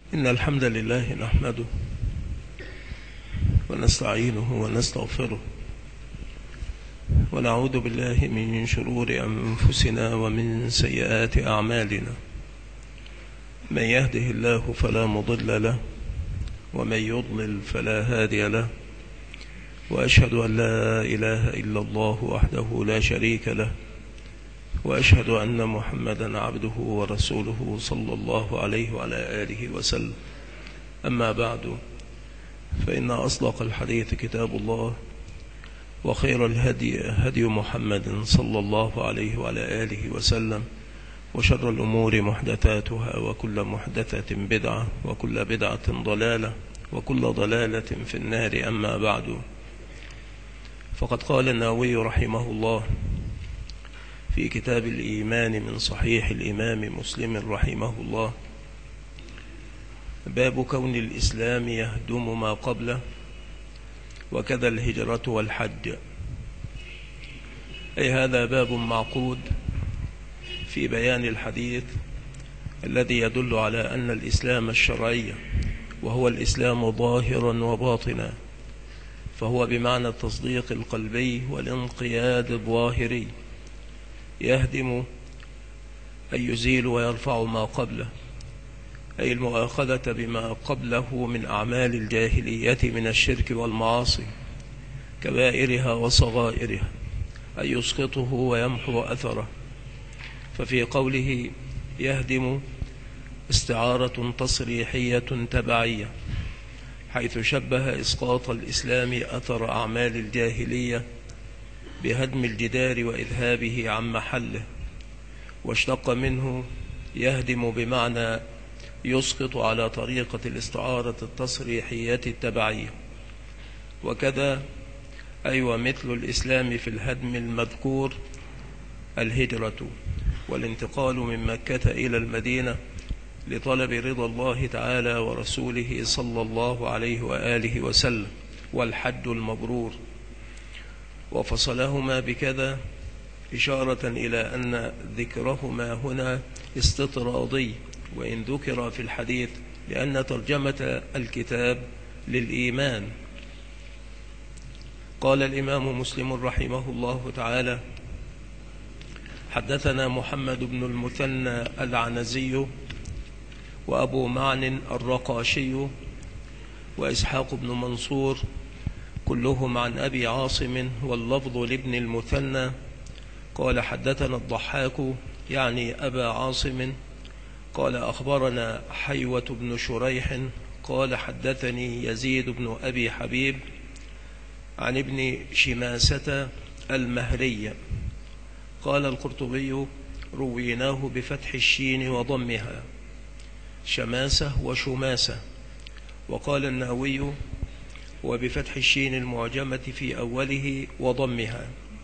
إن الحمد لله نحمده ونستعينه ونستغفره ونعوذ بالله من شرور أنفسنا ومن سيئات أعمالنا. من يهده الله فلا مضل له ومن يضلل فلا هادي له، وأشهد أن لا إله إلا الله وحده لا شريك له، وأشهد أن محمدا عبده ورسوله صلى الله عليه وعلى آله وسلم. أما بعد، فإن أصدق الحديث كتاب الله، وخير الهدي هدي محمد صلى الله عليه وعلى آله وسلم، وشر الأمور محدثاتها، وكل محدثة بدعة، وكل بدعة ضلالة، وكل ضلالة في النار. أما بعد، فقد قال النووي رحمه الله في كتاب الإيمان من صحيح الإمام مسلم رحمه الله: باب كون الإسلام يهدم ما قبله، وكذا الهجرة والحج. أي هذا باب معقود في بيان الحديث الذي يدل على أن الإسلام الشرعي، وهو الإسلام ظاهرا وباطنا، فهو بمعنى التصديق القلبي والانقياد الظاهري، يهدم أي يزيل ويرفع ما قبله، أي المؤاخذة بما قبله من أعمال الجاهلية من الشرك والمعاصي كبائرها وصغائرها، أي يسقطه ويمحو أثره. ففي قوله يهدم استعارة تصريحية تبعية، حيث شبه إسقاط الإسلام أثر أعمال الجاهلية بهدم الجدار وإذهابه عن محله، واشتق منه يهدم بمعنى يسقط على طريقة الاستعارة التصريحية التبعية. وكذا أي ومثل الإسلام في الهدم المذكور الهجرة والانتقال من مكة إلى المدينة لطلب رضا الله تعالى ورسوله صلى الله عليه وآله وسلم، والحج المبرور. وفصلهما بكذا إشارة إلى أن ذكرهما هنا استطرادي، وإن ذكر في الحديث لأن ترجمة الكتاب للإيمان. قال الإمام مسلم رحمه الله تعالى: حدثنا محمد بن المثنى العنزي، وأبو معن الرقاشي، وإسحاق بن منصور، كلهم عن أبي عاصم، واللفظ لابن المثنى. قال حدثنا الضحاك يعني أبا عاصم، قال أخبرنا حيوة بن شريح قال حدثني يزيد بن أبي حبيب عن ابن شماسة المهري. قال القرطبي: رويناه بفتح الشين وضمها، شماسة وشماسة. وقال النووي: وبفتح الشين المعجمة في أوله وضمها.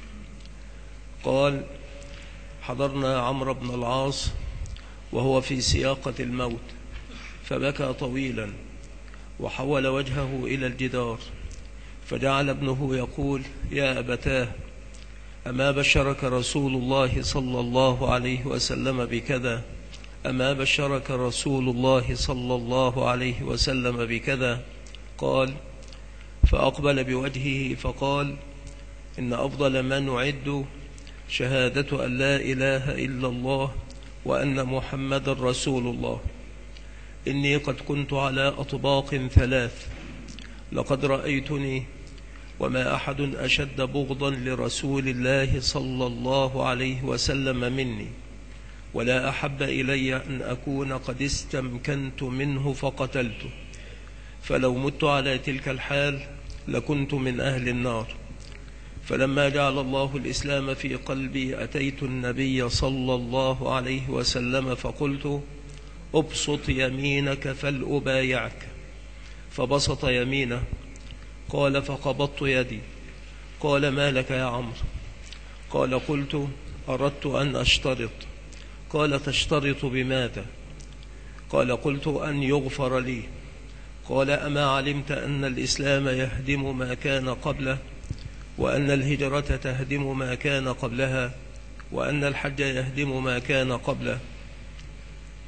قال: حضرنا عمرو بن العاص وهو في سياقة الموت، فبكى طويلا وحول وجهه إلى الجدار، فجعل ابنه يقول: يا أبتاه، أما بشرك رسول الله صلى الله عليه وسلم بكذا؟ أما بشرك رسول الله صلى الله عليه وسلم بكذا؟ قال: فأقبل بوجهه فقال: إن أفضل ما نعد شهادة أن لا إله إلا الله وأن محمد رسول الله. إني قد كنت على أطباق ثلاث، لقد رأيتني وما أحد أشد بغضا لرسول الله صلى الله عليه وسلم مني، ولا أحب إلي أن أكون قد استمكنت منه فقتلته، فلو مت على تلك الحال لكنت من أهل النار. فلما جعل الله الإسلام في قلبي أتيت النبي صلى الله عليه وسلم فقلت: أبسط يمينك فلأبايعك. فبسط يمينه. قال: فقبضت يدي. قال: ما لك يا عمرو؟ قال: قلت: أردت أن أشترط. قال: تشترط بماذا؟ قال: قلت: أن يغفر لي. قال: أما علمت أن الإسلام يهدم ما كان قبله، وأن الهجرة تهدم ما كان قبلها، وأن الحج يهدم ما كان قبله؟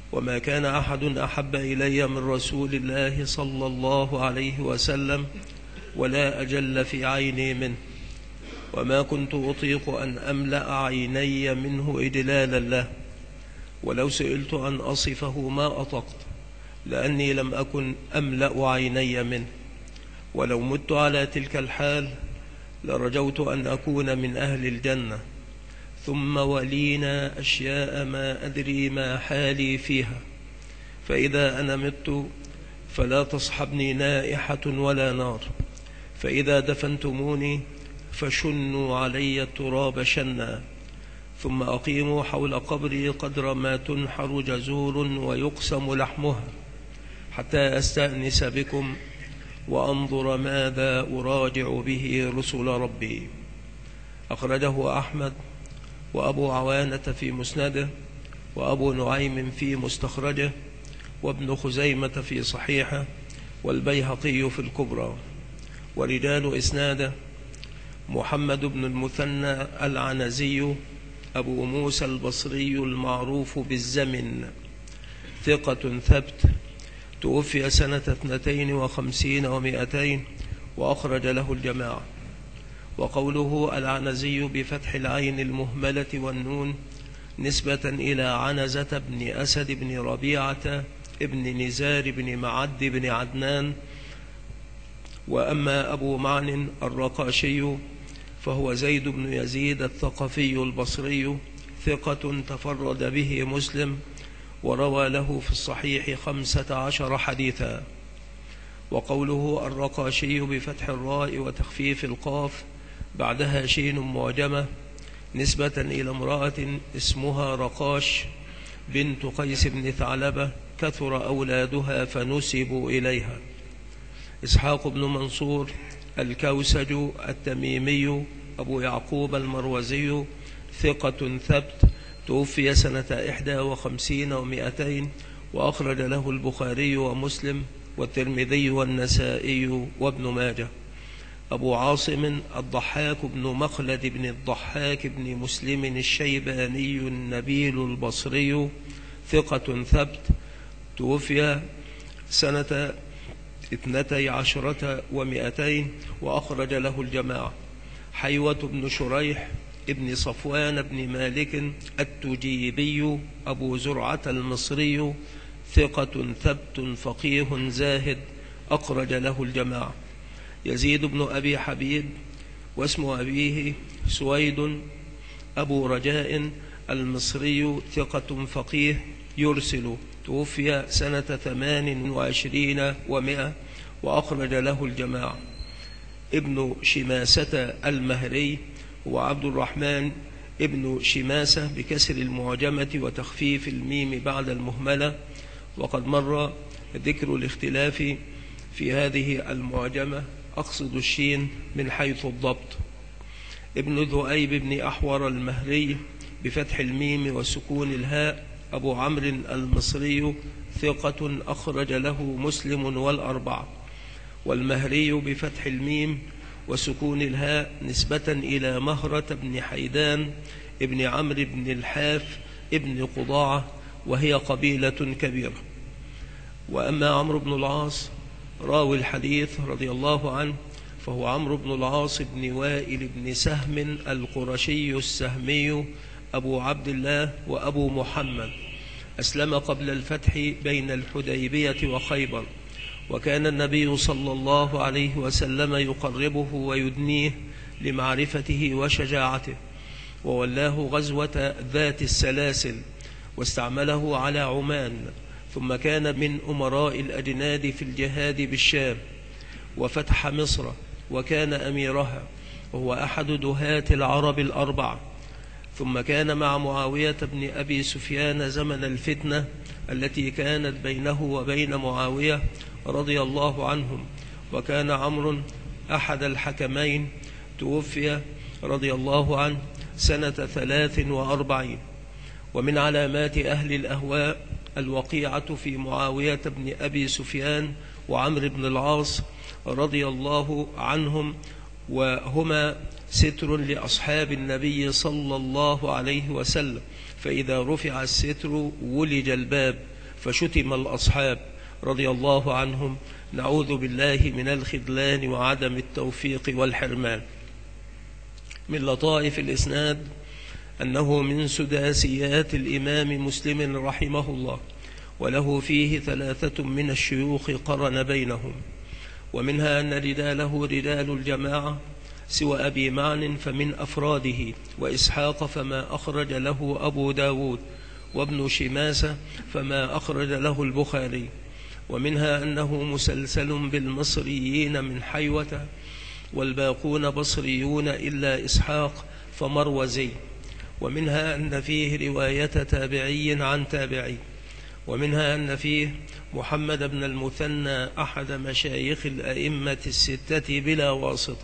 وما كان أحد أحب إلي من رسول الله صلى الله عليه وسلم ولا أجل في عيني منه، وما كنت أطيق أن أملأ عيني منه إجلالا له، ولو سئلت أن أصفه ما أطقت، لأني لم أكن أملأ عيني منه. ولو مت على تلك الحال لرجوت أن أكون من أهل الجنة. ثم ولينا أشياء ما أدري ما حالي فيها، فإذا أنا مت فلا تصحبني نائحة ولا نار، فإذا دفنتموني فشنوا علي التراب شنا، ثم أقيموا حول قبري قدر ما تنحر جزور ويقسم لحمها، حتى أستأنس بكم وأنظر ماذا أراجع به رسل ربي. أخرجه أحمد وأبو عوانة في مسنده، وأبو نعيم في مستخرجه، وابن خزيمة في صحيحه، والبيهقي في الكبرى. ورجال إسناده: محمد بن المثنى العنزي أبو موسى البصري المعروف بالزمن، ثقة ثبت، توفي سنة 52 و200، وأخرج له الجماعة. وقوله العنزي بفتح العين المهملة والنون نسبة إلى عنزة بن أسد بن ربيعة ابن نزار بن معد بن عدنان. وأما أبو معن الرقاشي فهو زيد بن يزيد الثقفي البصري، ثقة تفرد به مسلم، وروى له في الصحيح 15 حديثا. وقوله الرقاشي بفتح الراء وتخفيف القاف بعدها شين معجمة نسبة إلى امرأة اسمها رقاش بنت قيس بن ثعلبة، كثر أولادها فنسبوا إليها. إسحاق بن منصور الكوسج التميمي أبو يعقوب المروزي، ثقة ثبت، توفي سنة 51 و200، وأخرج له البخاري ومسلم والترمذي والنسائي وابن ماجه. أبو عاصم الضحاك بن مخلد بن الضحاك بن مسلم الشيباني النبيل البصري، ثقة ثبت، توفي سنة 12 و200، وأخرج له الجماعة. حيوة بن شريح ابن صفوان بن مالك التجيبي أبو زرعة المصري، ثقة ثبت فقيه زاهد، أخرج له الجماعة. يزيد بن أبي حبيب واسم أبيه سويد أبو رجاء المصري، ثقة فقيه يرسل، توفي سنة 28 و100، وأخرج له الجماعة. ابن شماسة المهري هو عبد الرحمن ابن شماسة بكسر المعجمة وتخفيف الميم بعد المهملة، وقد مر ذكر الاختلاف في هذه المعجمة، أقصد الشين من حيث الضبط. ابن ذؤيب بن أحور المهري بفتح الميم وسكون الهاء، أبو عمرو المصري، ثقة، أخرج له مسلم والأربعة. والمهري بفتح الميم وسكون الهاء نسبة إلى مهرة بن حيدان ابن عمرو بن الحاف ابن قضاعة، وهي قبيلة كبيرة. وأما عمرو بن العاص راوي الحديث رضي الله عنه فهو عمرو بن العاص بن وائل بن سهم القرشي السهمي أبو عبد الله وأبو محمد، أسلم قبل الفتح بين الحديبية وخيبر، وكان النبي صلى الله عليه وسلم يقربه ويدنيه لمعرفته وشجاعته، وولاه غزوة ذات السلاسل واستعمله على عمان، ثم كان من أمراء الأجناد في الجهاد بالشام، وفتح مصر وكان أميرها، وهو أحد دهاة العرب الأربعة. ثم كان مع معاوية بن أبي سفيان زمن الفتنة التي كانت بينه وبين معاوية رضي الله عنهم، وكان عمرو أحد الحكمين، توفي رضي الله عنه سنة 43. ومن علامات أهل الأهواء الوقيعة في معاوية بن أبي سفيان وعمرو بن العاص رضي الله عنهم، وهما ستر لأصحاب النبي صلى الله عليه وسلم، فإذا رفع الستر ولج الباب، فشتم الأصحاب رضي الله عنهم. نعوذ بالله من الخذلان وعدم التوفيق والحرمان. من لطائف الإسناد أنه من سداسيات الإمام مسلم رحمه الله، وله فيه 3 من الشيوخ قرن بينهم، ومنها أن رجاله رجال الجماعة سوى أبي معن فمن أفراده، وإسحاق فما أخرج له أبو داود، وابن شماسة فما أخرج له البخاري. ومنها أنه مسلسل بالمصريين من حيوة، والباقون بصريون إلا إسحاق فمروزي. ومنها أن فيه رواية تابعي عن تابعي. ومنها أن فيه محمد بن المثنى أحد مشايخ الأئمة الستة بلا واسطة.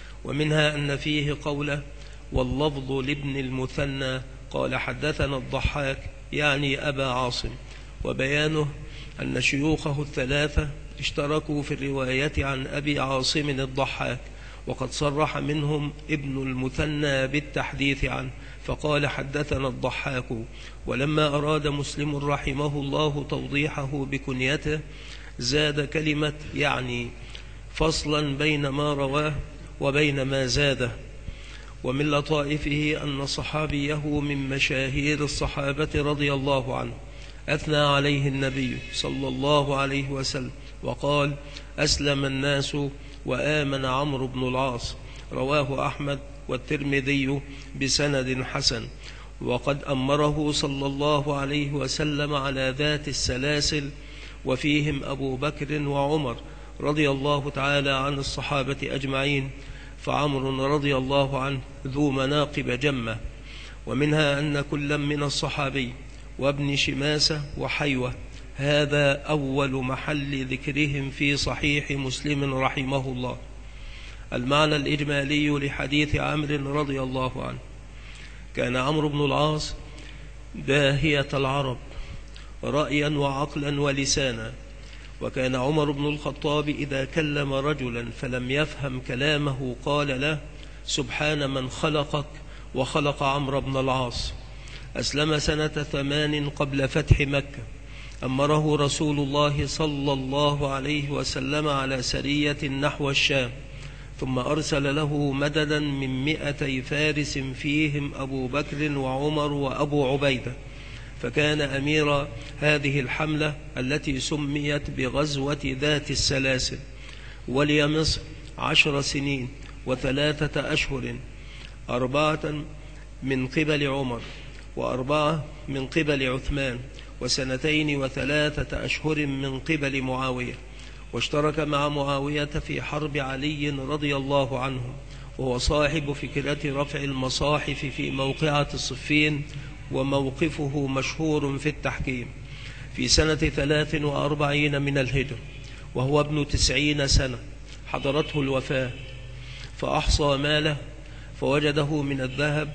ومنها أن فيه قوله واللفظ لابن المثنى قال حدثنا الضحاك يعني أبا عاصم، وبيانه أن شيوخه 3 اشتركوا في الرواية عن أبي عاصم الضحاك، وقد صرح منهم ابن المثنى بالتحديث عنه فقال حدثنا الضحاك. ولما أراد مسلم رحمه الله توضيحه بكنيته زاد كلمة يعني فصلا بين ما رواه وبين ما زاده. ومن لطائفه أن صحابيه من مشاهير الصحابة رضي الله عنه أثنى عليه النبي صلى الله عليه وسلم وقال أسلم الناس وآمن عمرو بن العاص، رواه أحمد والترمذي بسند حسن. وقد أمره صلى الله عليه وسلم على ذات السلاسل، وفيهم أبو بكر وعمر رضي الله تعالى عن الصحابة أجمعين، فعمر رضي الله عنه ذو مناقب جمة. ومنها أن كلا من الصحابي وابن شماسة وحيوة هذا أول محل ذكرهم في صحيح مسلم رحمه الله. المعنى الإجمالي لحديث عمرو رضي الله عنه: كان عمرو بن العاص داهية العرب رأيا وعقلا ولسانا، وكان عمر بن الخطاب إذا كلم رجلا فلم يفهم كلامه قال له سبحان من خلقك وخلق عمرو بن العاص. أسلم سنة 8 قبل فتح مكة. أمره رسول الله صلى الله عليه وسلم على سرية نحو الشام، ثم أرسل له مددا من 200 فارس فيهم أبو بكر وعمر وأبو عبيدة، فكان أمير هذه الحملة التي سميت بغزوة ذات السلاسل. ولي مصر 10 سنين و3 أشهر، 4 من قبل عمر و4 من قبل عثمان، و2 و3 أشهر من قبل معاوية. واشترك مع معاوية في حرب علي رضي الله عنه، وهو صاحب فكرة رفع المصاحف في موقعة الصفين، وموقفه مشهور في التحكيم. في سنة 43 من الهجرة وهو ابن 90 سنة حضرته الوفاة، فأحصى ماله فوجده من الذهب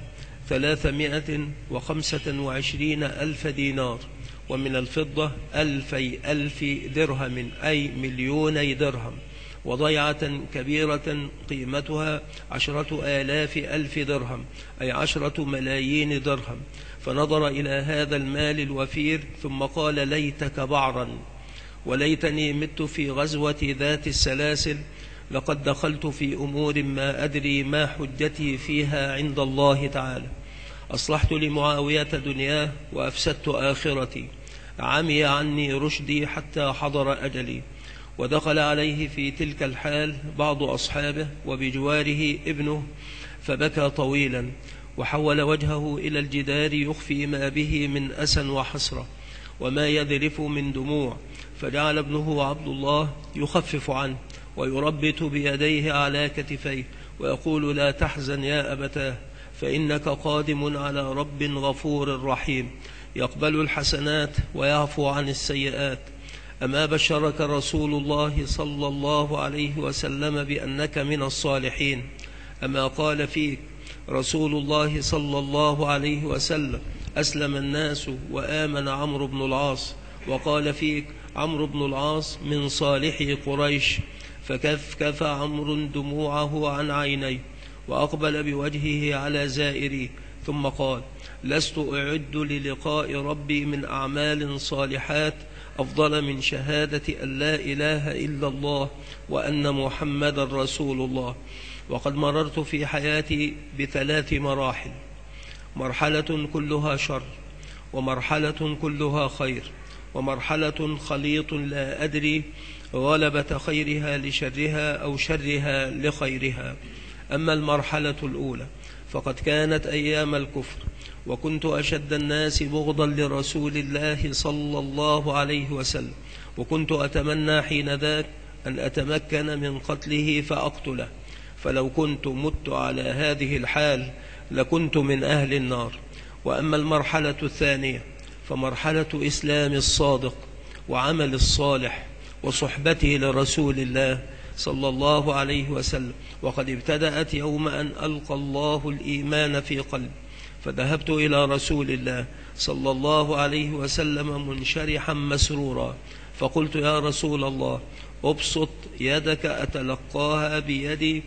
325,000 دينار، ومن الفضة 2,000 درهم أي 2,000,000 درهم، وضيعة كبيرة قيمتها 10,000 درهم أي 10 ملايين درهم. فنظر إلى هذا المال الوفير ثم قال ليتك بعرا، وليتني مت في غزوة ذات السلاسل، لقد دخلت في أمور ما أدري ما حجتي فيها عند الله تعالى. أصلحت لمعاوية دنياه وأفسدت آخرتي، عمي عني رشدي حتى حضر أجلي. ودخل عليه في تلك الحال بعض أصحابه وبجواره ابنه، فبكى طويلا وحول وجهه إلى الجدار يخفي ما به من أسى وحسرة وما يذرف من دموع، فجعل ابنه عبد الله يخفف عنه ويربت بيديه على كتفيه ويقول لا تحزن يا أبتاه، فإنك قادم على رب غفور رحيم يقبل الحسنات ويعفو عن السيئات. أما بشرك رسول الله صلى الله عليه وسلم بأنك من الصالحين؟ أما قال فيك رسول الله صلى الله عليه وسلم أسلم الناس وآمن عمرو بن العاص، وقال فيك عمرو بن العاص من صالحي قريش؟ فكف عمرو دموعه عن عينيه وأقبل بوجهه على زائريه، ثم قال: لست أعد للقاء ربي من أعمال صالحات أفضل من شهادة أن لا إله إلا الله وأن محمدا رسول الله. وقد مررت في حياتي ب3 مراحل: مرحلة كلها شر، ومرحلة كلها خير، ومرحلة خليط لا أدري غلبة خيرها لشرها أو شرها لخيرها. أما المرحلة الأولى فقد كانت أيام الكفر، وكنت أشد الناس بغضا لرسول الله صلى الله عليه وسلم، وكنت أتمنى حين ذاك أن أتمكن من قتله فأقتله، فلو كنت مت على هذه الحال لكنت من أهل النار. وأما المرحلة الثانية فمرحلة إسلام الصادق وعمل الصالح وصحبته لرسول الله صلى الله عليه وسلم، وقد ابتدأت يوم أن ألقى الله الإيمان في قلبي، فذهبت إلى رسول الله صلى الله عليه وسلم منشرحا مسرورا، فقلت: يا رسول الله، أبسط يدك أتلقاها بيدي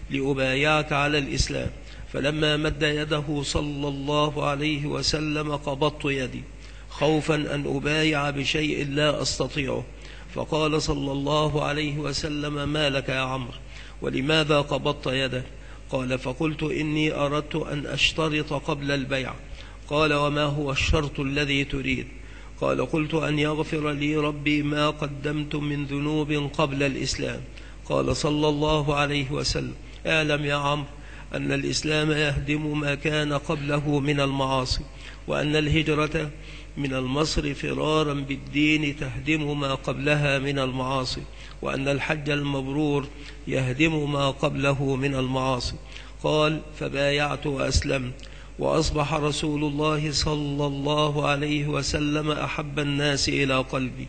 لأبايعك على الإسلام. فلما مد يده صلى الله عليه وسلم قبضت يدي خوفا أن أبايع بشيء لا أستطيعه، فقال صلى الله عليه وسلم: ما لك يا عمرو، ولماذا قبضت يده؟ قال: فقلت: إني أردت أن أشترط قبل البيع. قال: وما هو الشرط الذي تريد؟ قال: قلت أن يغفر لي ربي ما قدمت من ذنوب قبل الإسلام. قال صلى الله عليه وسلم: اعلم يا عمرو أن الإسلام يهدم ما كان قبله من المعاصي، وأن الهجرة من المصر فرارا بالدين تهدم ما قبلها من المعاصي، وأن الحج المبرور يهدم ما قبله من المعاصي. قال: فبايعت وأسلمت، وأصبح رسول الله صلى الله عليه وسلم أحب الناس إلى قلبي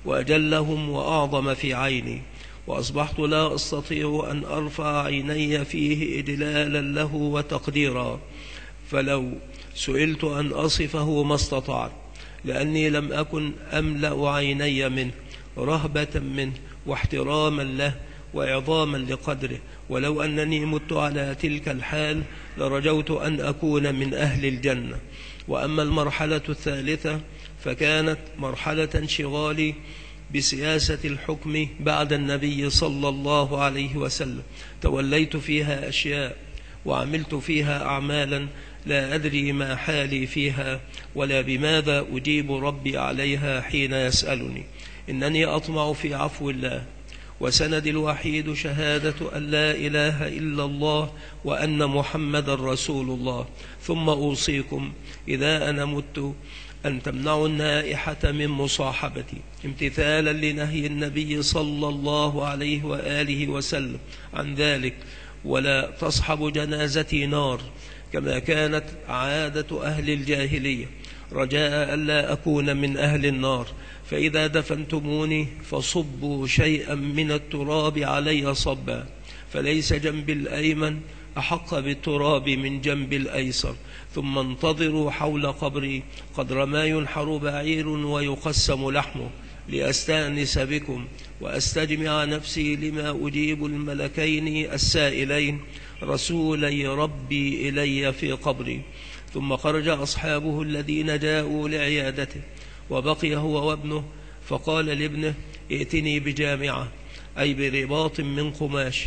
وأجلهم وأعظم في عيني، وأصبحت لا أستطيع أن أرفع عيني فيه إجلالا له وتقديرا، فلو سئلت أن أصفه ما استطعت، لأني لم أكن أملأ عيني منه رهبة منه واحتراما له وإعظاما لقدره. ولو أنني مت على تلك الحال لرجوت أن أكون من أهل الجنة. وأما المرحلة الثالثة فكانت مرحلة انشغالي بسياسة الحكم بعد النبي صلى الله عليه وسلم، توليت فيها أشياء وعملت فيها أعمالا لا أدري ما حالي فيها ولا بماذا أجيب ربي عليها حين يسألني. إنني أطمع في عفو الله، وسند الوحيد شهادة أن لا إله إلا الله وأن محمد رسول الله. ثم أوصيكم إذا أنا مت أن تمنعوا النائحة من مصاحبتي امتثالا لنهي النبي صلى الله عليه وآله وسلم عن ذلك، ولا تصحب جنازتي نار كما كانت عادة أهل الجاهلية، رجاء ألا أكون من أهل النار. فإذا دفنتموني فصبوا شيئا من التراب علي صبا، فليس جنبي الأيمن أحق بالتراب من جنب الأيسر. ثم انتظروا حول قبري قدر ما ينحر بعير ويقسم لحمه، لأستأنس بكم وأستجمع نفسي لما أجيب الملكين السائلين رسولي ربي إلي في قبري. ثم خرج أصحابه الذين جاءوا لعيادته، وبقي هو وابنه، فقال لابنه: ائتني بجامعة، أي برباط من قماش،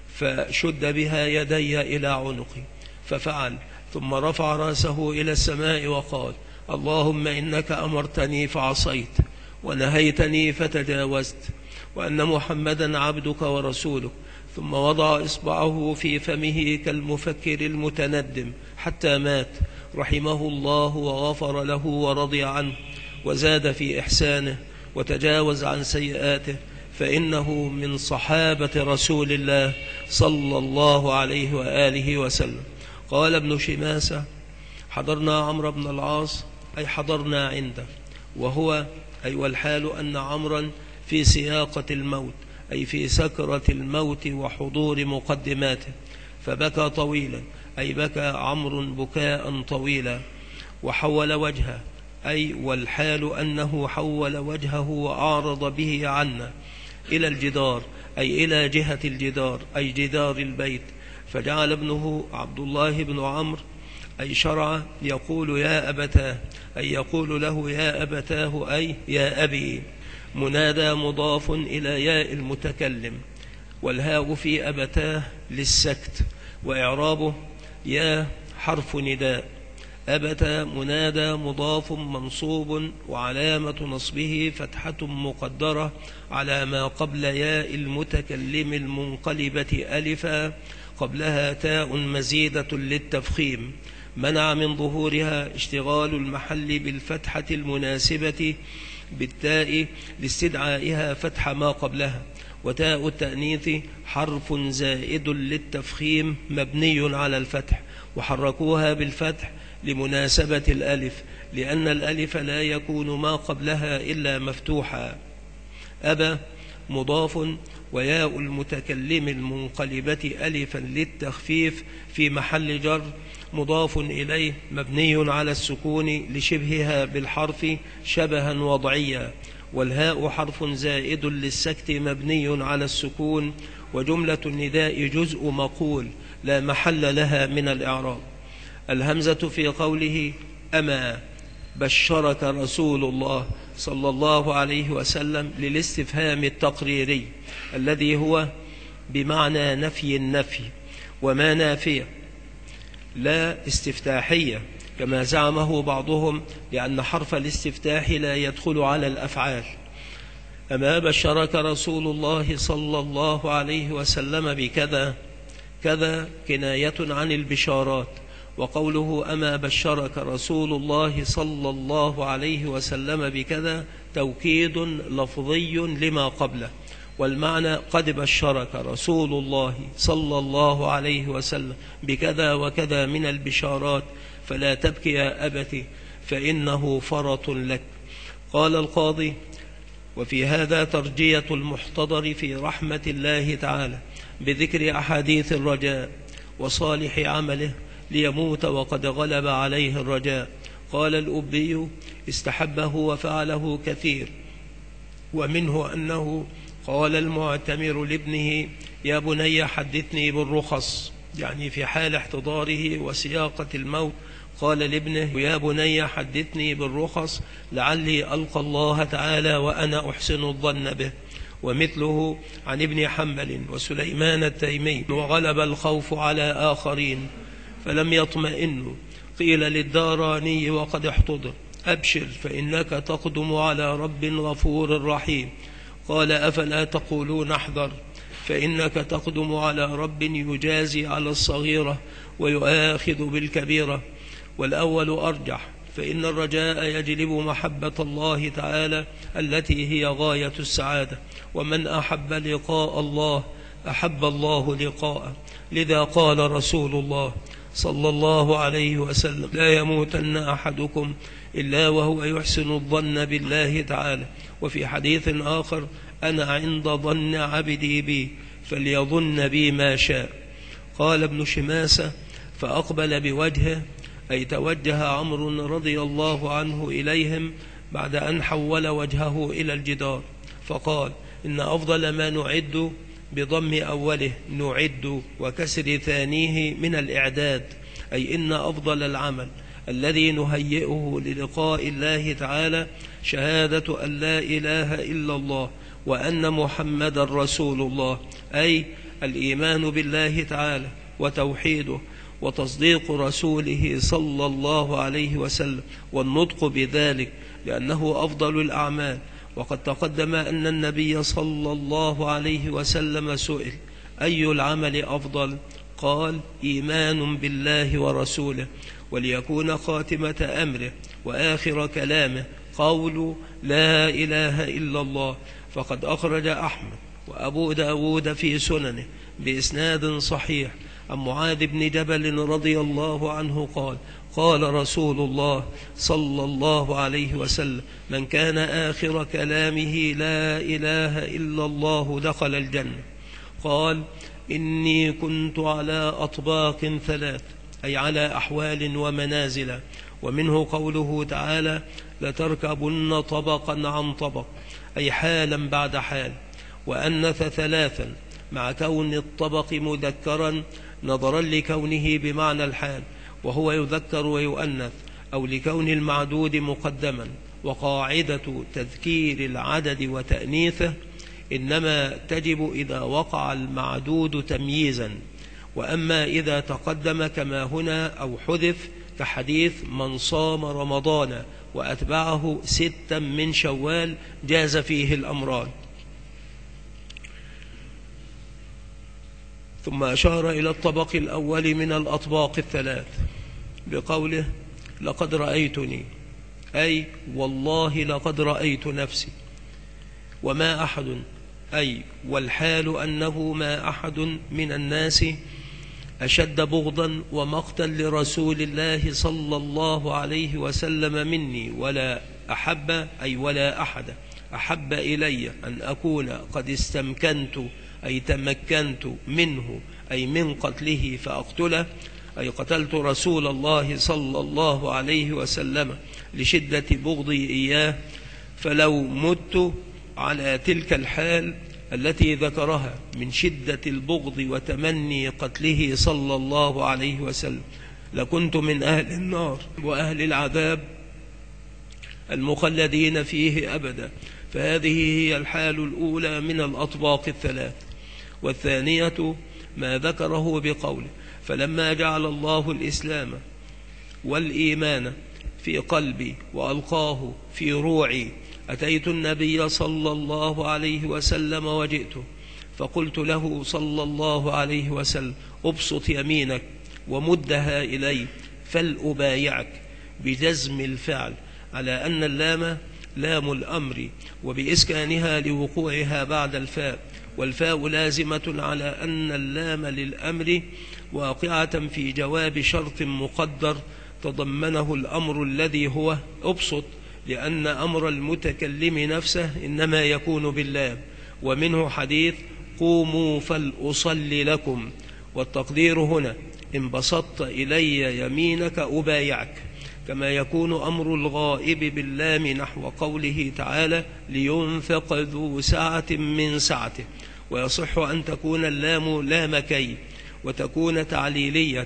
فشد بها يدي إلى عنقي، ففعل. ثم رفع رأسه إلى السماء وقال: اللهم إنك أمرتني فعصيت، ونهيتني فتجاوزت، وأن محمدا عبدك ورسولك. ثم وضع إصبعه في فمه كالمفكر المتندم حتى مات، رحمه الله وغفر له ورضي عنه، وزاد في إحسانه وتجاوز عن سيئاته، فإنه من صحابة رسول الله صلى الله عليه وآله وسلم. قال ابن شماسة: حضرنا عمرو بن العاص، أي حضرنا عنده، وهو أي والحال أن عمرا في سياقة الموت، أي في سكرة الموت وحضور مقدماته، فبكى طويلا، أي بكى عمرو بكاء طويلا، وحول وجهه، أي والحال أنه حول وجهه وأعرض به عنا إلى الجدار، أي إلى جهة الجدار، أي جدار البيت. فجعل ابنه عبد الله بن عمرو أي شرع يقول يا أبتاه، أي يقول له يا أبتاه أي يا أبي. منادى مضاف إلى ياء المتكلم، والهاء في أبتاه للسكت، وإعرابه يا حرف نداء. أبتا منادى مضاف منصوب، وعلامة نصبه فتحة مقدرة على ما قبل ياء المتكلم المنقلبة ألفا، قبلها تاء مزيدة للتفخيم، منع من ظهورها اشتغال المحل بالفتحة المناسبة بالتاء لاستدعائها فتح ما قبلها. وتاء التأنيث حرف زائد للتفخيم مبني على الفتح، وحركوها بالفتح لمناسبة الألف، لأن الألف لا يكون ما قبلها إلا مفتوحا. أبا مضاف، وياء المتكلم المنقلبة ألفا للتخفيف في محل جر مضاف إليه مبني على السكون لشبهها بالحرف شبها وضعيا. والهاء حرف زائد للسكت مبني على السكون. وجملة النداء جزء مقول لا محل لها من الإعراب. الهمزة في قوله أما بشرك رسول الله صلى الله عليه وسلم للاستفهام التقريري الذي هو بمعنى نفي النفي، وما نافية لا استفتاحية كما زعمه بعضهم، لأن حرف الاستفتاح لا يدخل على الأفعال. أما بشرك رسول الله صلى الله عليه وسلم بكذا، كذا كناية عن البشارات. وقوله أما بشرك رسول الله صلى الله عليه وسلم بكذا توكيد لفظي لما قبله، والمعنى قد بشرك رسول الله صلى الله عليه وسلم بكذا وكذا من البشارات، فلا تبكي يا أبت فإنه فرط لك. قال القاضي: وفي هذا ترجية المحتضر في رحمة الله تعالى بذكر أحاديث الرجاء وصالح عمله ليموت وقد غلب عليه الرجاء. قال الأبي: استحبه وفعله كثير، ومنه أنه قال المعتمر لابنه: يا بني حدثني بالرخص، يعني في حال احتضاره وسياقة الموت قال لابنه: يا بني حدثني بالرخص لعلي ألقى الله تعالى وأنا أحسن الظن به. ومثله عن ابن حنبل وسليمان التيمي: وغلب الخوف على آخرين فلم يطمئنوا، قيل للداراني وقد احتضر: أبشر فإنك تقدم على رب غفور رحيم، قال: أفلا تقولون احذر فإنك تقدم على رب يجازي على الصغيرة ويؤاخذ بالكبيرة. والأول أرجح، فإن الرجاء يجلب محبة الله تعالى التي هي غاية السعادة، ومن أحب لقاء الله أحب الله لقاءه. لذا قال رسول الله صلى الله عليه وسلم: لا يموتن أحدكم إلا وهو يحسن الظن بالله تعالى. وفي حديث آخر: أنا عند ظن عبدي بي فليظن بي ما شاء. قال ابن شماسة: فأقبل بوجهه، أي توجه عمرو رضي الله عنه إليهم بعد أن حول وجهه إلى الجدار، فقال: إن أفضل ما نعد بضم أوله نعد وكسر ثانيه من الإعداد، أي إن أفضل العمل الذي نهيئه للقاء الله تعالى شهادة أن لا إله إلا الله وأن محمد رسول الله، أي الإيمان بالله تعالى وتوحيده وتصديق رسوله صلى الله عليه وسلم والنطق بذلك، لأنه أفضل الأعمال. وقد تقدم أن النبي صلى الله عليه وسلم سئل: أي العمل أفضل؟ قال: إيمان بالله ورسوله، وليكون خاتمة أمره وآخر كلامه قول لا إله إلا الله. فقد أخرج أحمد وأبو داود في سننه بإسناد صحيح عن معاذ بن جبل رضي الله عنه قال: قال رسول الله صلى الله عليه وسلم: من كان آخر كلامه لا إله إلا الله دخل الجنة. قال: إني كنت على أطباق ثلاث، أي على أحوال ومنازل. ومنه قوله تعالى: لتركبن طبقا عن طبق، أي حالا بعد حال. وأنث ثلاثا مع كون الطبق مذكرا نظرا لكونه بمعنى الحال، وهو يذكر ويؤنث أو لكون المعدود مقدما. وقاعدة تذكير العدد وتأنيثه إنما تجب إذا وقع المعدود تمييزا، وأما إذا تقدم كما هنا أو حذف كحديث من صام رمضان وأتبعه 6 من شوال جاز فيه الأمران. ثم أشار إلى الطبق الأول من الأطباق الثلاث بقوله لقد رأيتني، أي والله لقد رأيت نفسي. وما أحد، أي والحال أنه ما أحد من الناس أشد بغضا ومقتا لرسول الله صلى الله عليه وسلم مني، ولا أحب، أي ولا أحد أحب إلي أن أكون قد استمكنت، أي تمكنت منه، أي من قتله فأقتله، أي قتلت رسول الله صلى الله عليه وسلم لشدة بغضي إياه، فلو مت على تلك الحال التي ذكرها من شدة البغض وتمني قتله صلى الله عليه وسلم لكنت من أهل النار وأهل العذاب المخلدين فيه أبدا. فهذه هي الحال الأولى من الأطباق الثلاث. والثانية ما ذكره بقوله فلما جعل الله الإسلام والإيمان في قلبي وألقاه في روعي أتيت النبي صلى الله عليه وسلم وجئته فقلت له صلى الله عليه وسلم أبسط يمينك ومدها إلي فلأبايعك، بجزم الفعل على أن اللام لام الأمر وبإسكانها لوقوعها بعد الفاء، والفاء لازمة على أن اللام للأمر واقعة في جواب شرط مقدر تضمنه الأمر الذي هو أبسط، لأن أمر المتكلم نفسه إنما يكون باللام. ومنه حديث قوموا فلأصلي لكم، والتقدير هنا إن بسطت إلي يمينك أبايعك، كما يكون أمر الغائب باللام نحو قوله تعالى لينفق ذو سعة من سعته. ويصح أن تكون اللام لام كي وتكون تعليلية،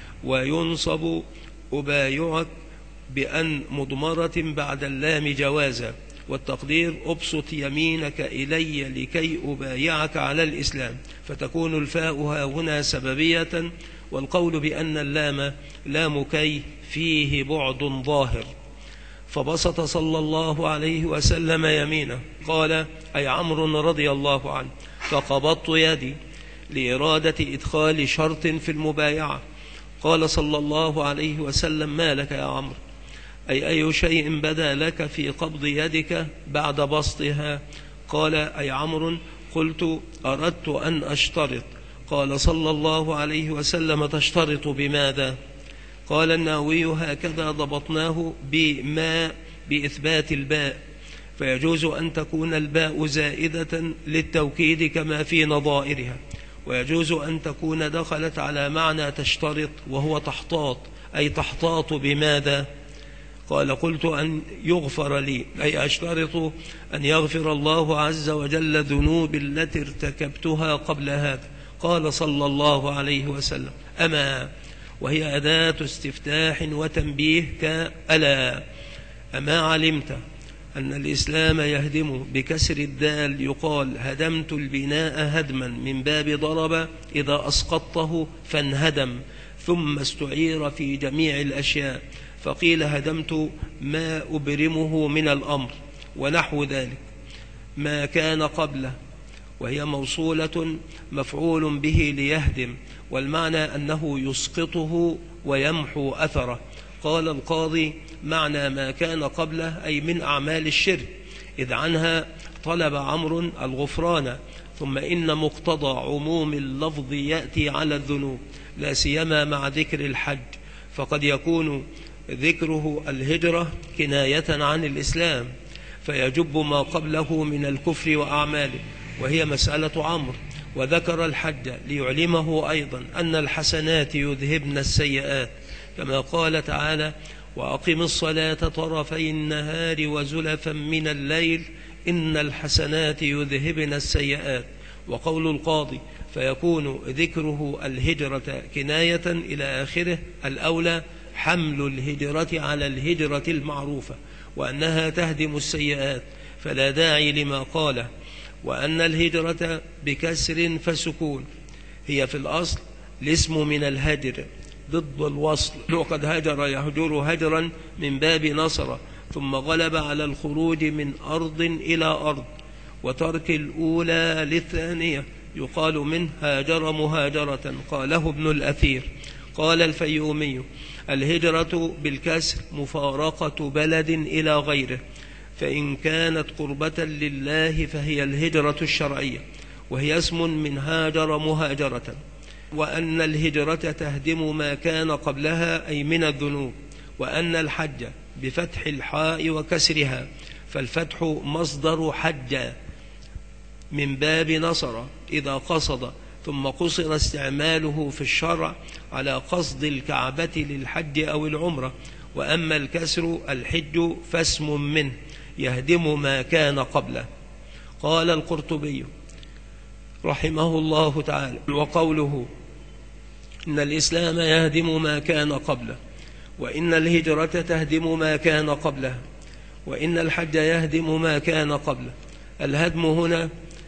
وينصب أبايعك بأن مضمرة بعد اللام جوازا، والتقدير أبسط يمينك إلي لكي أبايعك على الإسلام، فتكون الفاء هنا سببية. والقول بأن اللام لام كي فيه بعد ظاهر. فبسط صلى الله عليه وسلم يمينه، قال أي عمرو رضي الله عنه، فقبضت يدي لإرادة إدخال شرط في المبايعة. قال صلى الله عليه وسلم ما لك يا عمرو، أي شيء بدا لك في قبض يدك بعد بسطها؟ قال أي عمرو قلت أردت أن أشترط. قال صلى الله عليه وسلم تشترط بماذا؟ قال النووي هكذا ضبطناه بما بإثبات الباء، فيجوز أن تكون الباء زائدة للتوكيد كما في نظائرها، ويجوز أن تكون دخلت على معنى تشترط وهو تحتاط، أي تحتاط بماذا؟ قال قلت أن يغفر لي، أي أشترط أن يغفر الله عز وجل ذنوب التي ارتكبتها قبل هذا. قال صلى الله عليه وسلم أما، وهي أداة استفتاح وتنبيه كألا، أما علمت أن الإسلام يهدم بكسر الدال، يقال هدمت البناء هدما من باب ضرب إذا أسقطته فانهدم، ثم استعير في جميع الأشياء فقيل هدمت ما أبرمه من الأمر ونحو ذلك ما كان قبله، وهي موصولة مفعول به ليهدم، والمعنى أنه يسقطه ويمحو أثره. قال القاضي معنى ما كان قبله أي من أعمال الشرك، إذ عنها طلب عمرو الغفران. ثم إن مقتضى عموم اللفظ يأتي على الذنوب، لا سيما مع ذكر الحج، فقد يكون ذكره الهجرة كناية عن الإسلام فيجب ما قبله من الكفر وأعماله، وهي مسألة عمرو. وذكر الحج ليعلمه أيضا أن الحسنات يذهبن السيئات، كما قال تعالى وأقم الصلاة طرفي النهار وزلفا من الليل إن الحسنات يذهبن السيئات. وقول القاضي فيكون ذكره الهجرة كناية إلى آخره الأولى حمل الهجرة على الهجرة المعروفة وأنها تهدم السيئات، فلا داعي لما قاله. وأن الهجرة بكسر فسكون هي في الأصل الاسم من الهجر ضد الوصل، وقد هجر يهجر هجرا من باب نصر، ثم غلب على الخروج من أرض إلى أرض وترك الأولى للثانية، يقال منه هاجر مهاجرة. قاله ابن الأثير. قال الفيومي الهجرة بالكسر مفارقة بلد إلى غيره، فإن كانت قربة لله فهي الهجرة الشرعية، وهي اسم من هاجر مهاجرة. وأن الهجرة تهدم ما كان قبلها أي من الذنوب. وأن الحج بفتح الحاء وكسرها، فالفتح مصدر حج من باب نصر إذا قصد، ثم قصر استعماله في الشرع على قصد الكعبة للحج أو العمرة. وأما الكسر الحج فاسم منه يهدم ما كان قبله. قال القرطبي رحمه الله تعالى: وقوله إن الإسلام يهدم ما كان قبله، وإن الهجرة تهدم ما كان قبله، وإن الحج يهدم ما كان قبله. الهدم هنا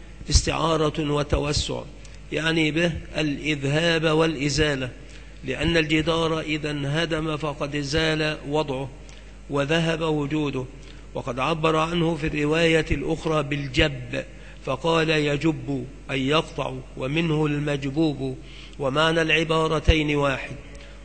استعارة وتوسع، يعني به الإذهاب والإزالة، لأن الجدار إذا انهدم فقد زال وضعه وذهب وجوده. وقد عبر عنه في الرواية الأخرى بالجب، فقال يجب أي يقطع، ومنه المجبوب، ومعنى العبارتين واحد.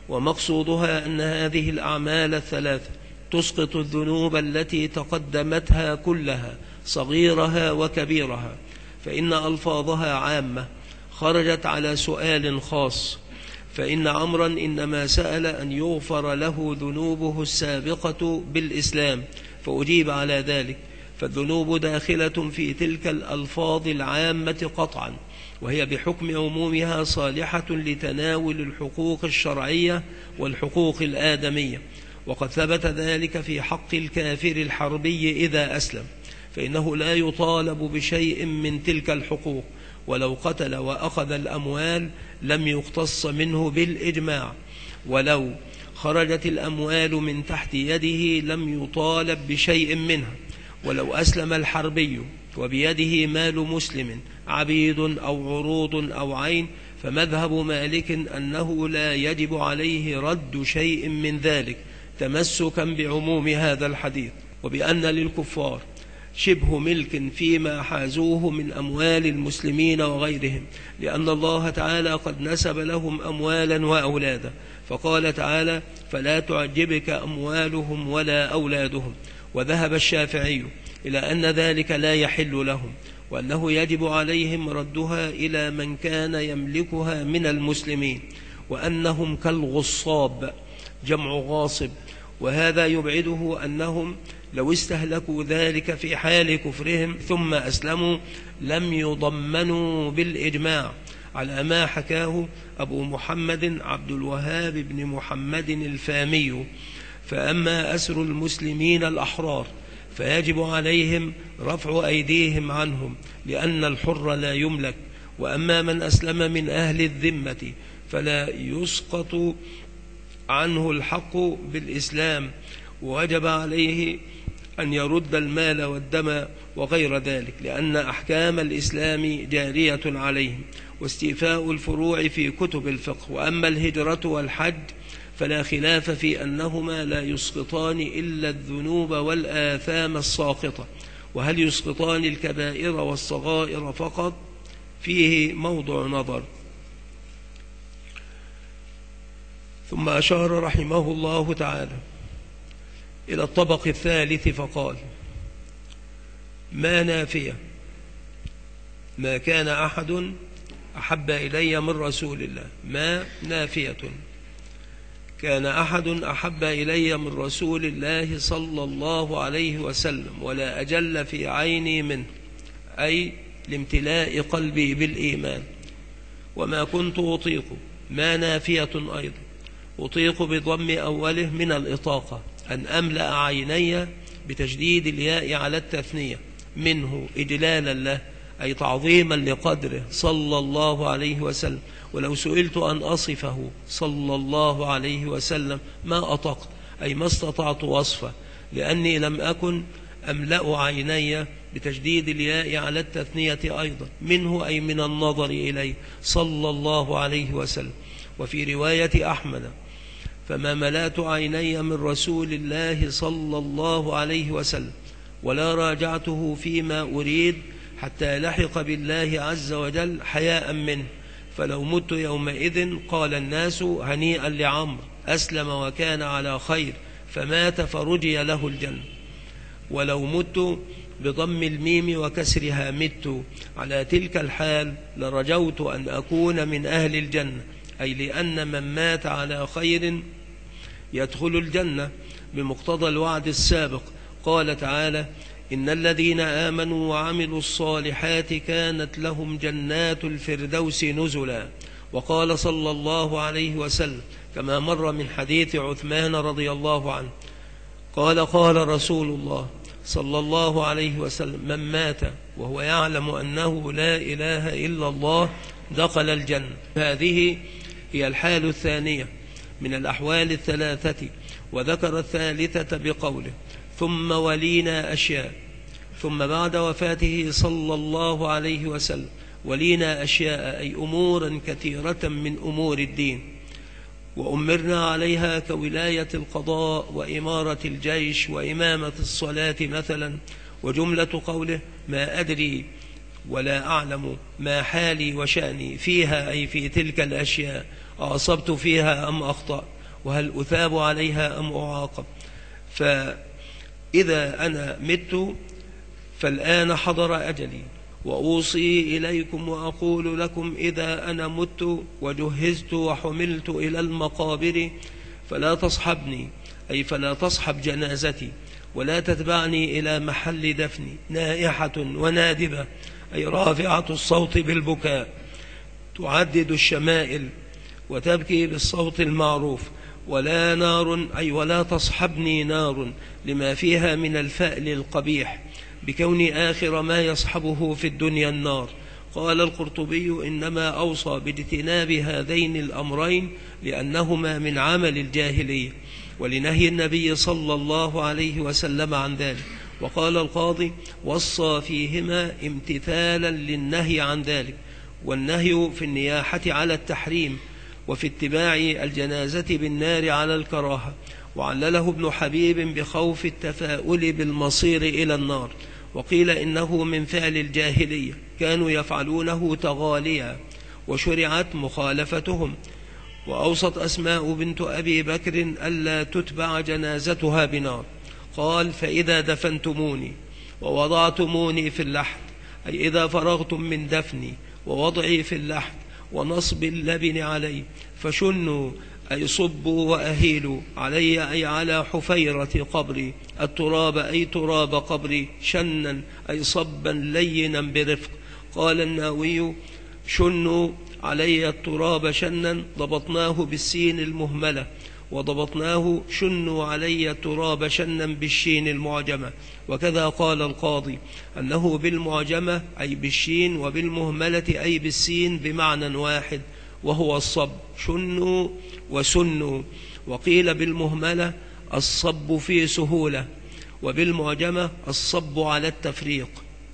ومقصودها أن هذه الأعمال الثلاثة تسقط الذنوب التي تقدمتها كلها صغيرها وكبيرها، فإن ألفاظها عامة خرجت على سؤال خاص. فإن عمرا إنما سأل أن يغفر له ذنوبه السابقة بالإسلام، فأجيب على ذلك، فالذنوب داخلة في تلك الألفاظ العامة قطعا، وهي بحكم عمومها صالحة لتناول الحقوق الشرعية والحقوق الآدمية. وقد ثبت ذلك في حق الكافر الحربي إذا أسلم، فإنه لا يطالب بشيء من تلك الحقوق، ولو قتل وأخذ الأموال لم يقتص منه بالإجماع، ولو خرجت الأموال من تحت يده لم يطالب بشيء منها. ولو أسلم الحربي وبيده مال مسلم عبيد أو عروض أو عين، فمذهب مالك أنه لا يجب عليه رد شيء من ذلك، تمسكا بعموم هذا الحديث، وبأن للكفار شبه ملك فيما حازوه من أموال المسلمين وغيرهم، لأن الله تعالى قد نسب لهم أموالا وأولادا، فقال تعالى: فلا تعجبك أموالهم ولا أولادهم. وذهب الشافعي إلى أن ذلك لا يحل لهم، وأنه يجب عليهم ردها إلى من كان يملكها من المسلمين، وأنهم كالغصاب جمع غاصب. وهذا يبعده أنهم لو استهلكوا ذلك في حال كفرهم ثم أسلموا لم يضمنوا بالإجماع، على ما حكاه أبو محمد عبد الوهاب بن محمد الفامي. فأما أسر المسلمين الأحرار فيجب عليهم رفع أيديهم عنهم، لأن الحر لا يملك. وأما من أسلم من أهل الذمة فلا يسقط عنه الحق بالإسلام، ووجب عليه أن يرد المال والدم وغير ذلك، لأن أحكام الإسلام جارية عليهم، واستيفاء الفروع في كتب الفقه. وأما الهجرة والحج فلا خلاف في أنهما لا يسقطان إلا الذنوب والآثام الساقطة، وهل يسقطان الكبائر والصغائر فقط فيه موضع نظر. ثم أشار رحمه الله تعالى إلى الطبق الثالث فقال: ما نافية ما كان أحد أحب إلي من رسول الله. ما نافية كان أحد أحب إلي من رسول الله صلى الله عليه وسلم ولا أجل في عيني منه، أي لامتلاء قلبي بالإيمان. وما كنت أطيق. ما نافية أيضا أطيق بضم أوله من الإطاقة أن أملأ عيني بتشديد الياء على التثنية منه إجلالا له، أي تعظيما لقدره صلى الله عليه وسلم. ولو سئلت أن أصفه صلى الله عليه وسلم ما أطقت، أي ما استطعت وصفه، لأني لم أكن أملأ عيني بتشديد الياء على التثنية أيضا منه، أي من النظر إليه صلى الله عليه وسلم. وفي رواية أحمد: فما ملأت عيني من رسول الله صلى الله عليه وسلم ولا راجعته فيما أريد حتى لحق بالله عز وجل حياء منه، فلو مت يومئذ قال الناس هنيئا لعمرو أسلم وكان على خير فمات فرجي له الجنة. ولو مت بضم الميم وكسرها مت على تلك الحال لرجوت أن أكون من أهل الجنة، أي لأن من مات على خير يدخل الجنة بمقتضى الوعد السابق. قال تعالى: إن الذين آمنوا وعملوا الصالحات كانت لهم جنات الفردوس نزلا. وقال صلى الله عليه وسلم كما مر من حديث عثمان رضي الله عنه قال: قال رسول الله صلى الله عليه وسلم: من مات وهو يعلم أنه لا إله إلا الله دخل الجنة. هذه هي الحال الثانية من الأحوال الثلاثة. وذكر الثالثة بقوله: ثم ولينا أشياء. ثم بعد وفاته صلى الله عليه وسلم ولينا أشياء، أي أمورا كثيرة من أمور الدين، وأمرنا عليها كولاية القضاء وإمارة الجيش وإمامة الصلاة مثلا. وجملة قوله: ما أدري ولا أعلم ما حالي وشأني فيها، أي في تلك الأشياء، أصبت فيها أم أخطأ، وهل أثاب عليها أم أعاقب. فإذا أنا مت فالآن حضر أجلي، وأوصي إليكم وأقول لكم: إذا أنا مت وجهزت وحملت إلى المقابر فلا تصحبني، أي فلا تصحب جنازتي، ولا تتبعني إلى محل دفني نائحة ونادبة، أي رافعة الصوت بالبكاء تعدد الشمائل وتبكي بالصوت المعروف، ولا نار، أي ولا تصحبني نار لما فيها من الفأل القبيح، بكون آخر ما يصحبه في الدنيا النار. قال القرطبي: إنما أوصى باجتناب هذين الأمرين لأنهما من عمل الجاهلية، ولنهي النبي صلى الله عليه وسلم عن ذلك. وقال القاضي: وصى فيهما امتثالا للنهي عن ذلك، والنهي في النياحة على التحريم، وفي اتباع الجنازة بالنار على الكراهة. وعلله ابن حبيب بخوف التفاؤل بالمصير إلى النار. وقيل إنه من فعل الجاهلية، كانوا يفعلونه تغاليا وشرعت مخالفتهم. وأوصت أسماء بنت أبي بكر ألا تتبع جنازتها بنار. قال: فإذا دفنتموني ووضعتموني في اللحد، أي إذا فرغتم من دفني ووضعي في اللحد ونصب اللبن علي، فشنوا، أي صبوا وأهيلوا علي، أي على حفيرة قبري، التراب، أي تراب قبري، شنا، أي صبا لينا برفق. قال الناوي: شنوا علي التراب شنا ضبطناه بالسين المهملة، وضبطناه شنوا علي التراب شنا بالشين المعجمة. وكذا قال القاضي أنه بالمعجمة أي بالشين، وبالمهملة أي بالسين، بمعنى واحد وهو الصب، شنوا وسنوا. وقيل بالمهملة الصب في سهولة، وبالمعجمة الصب على التفريق.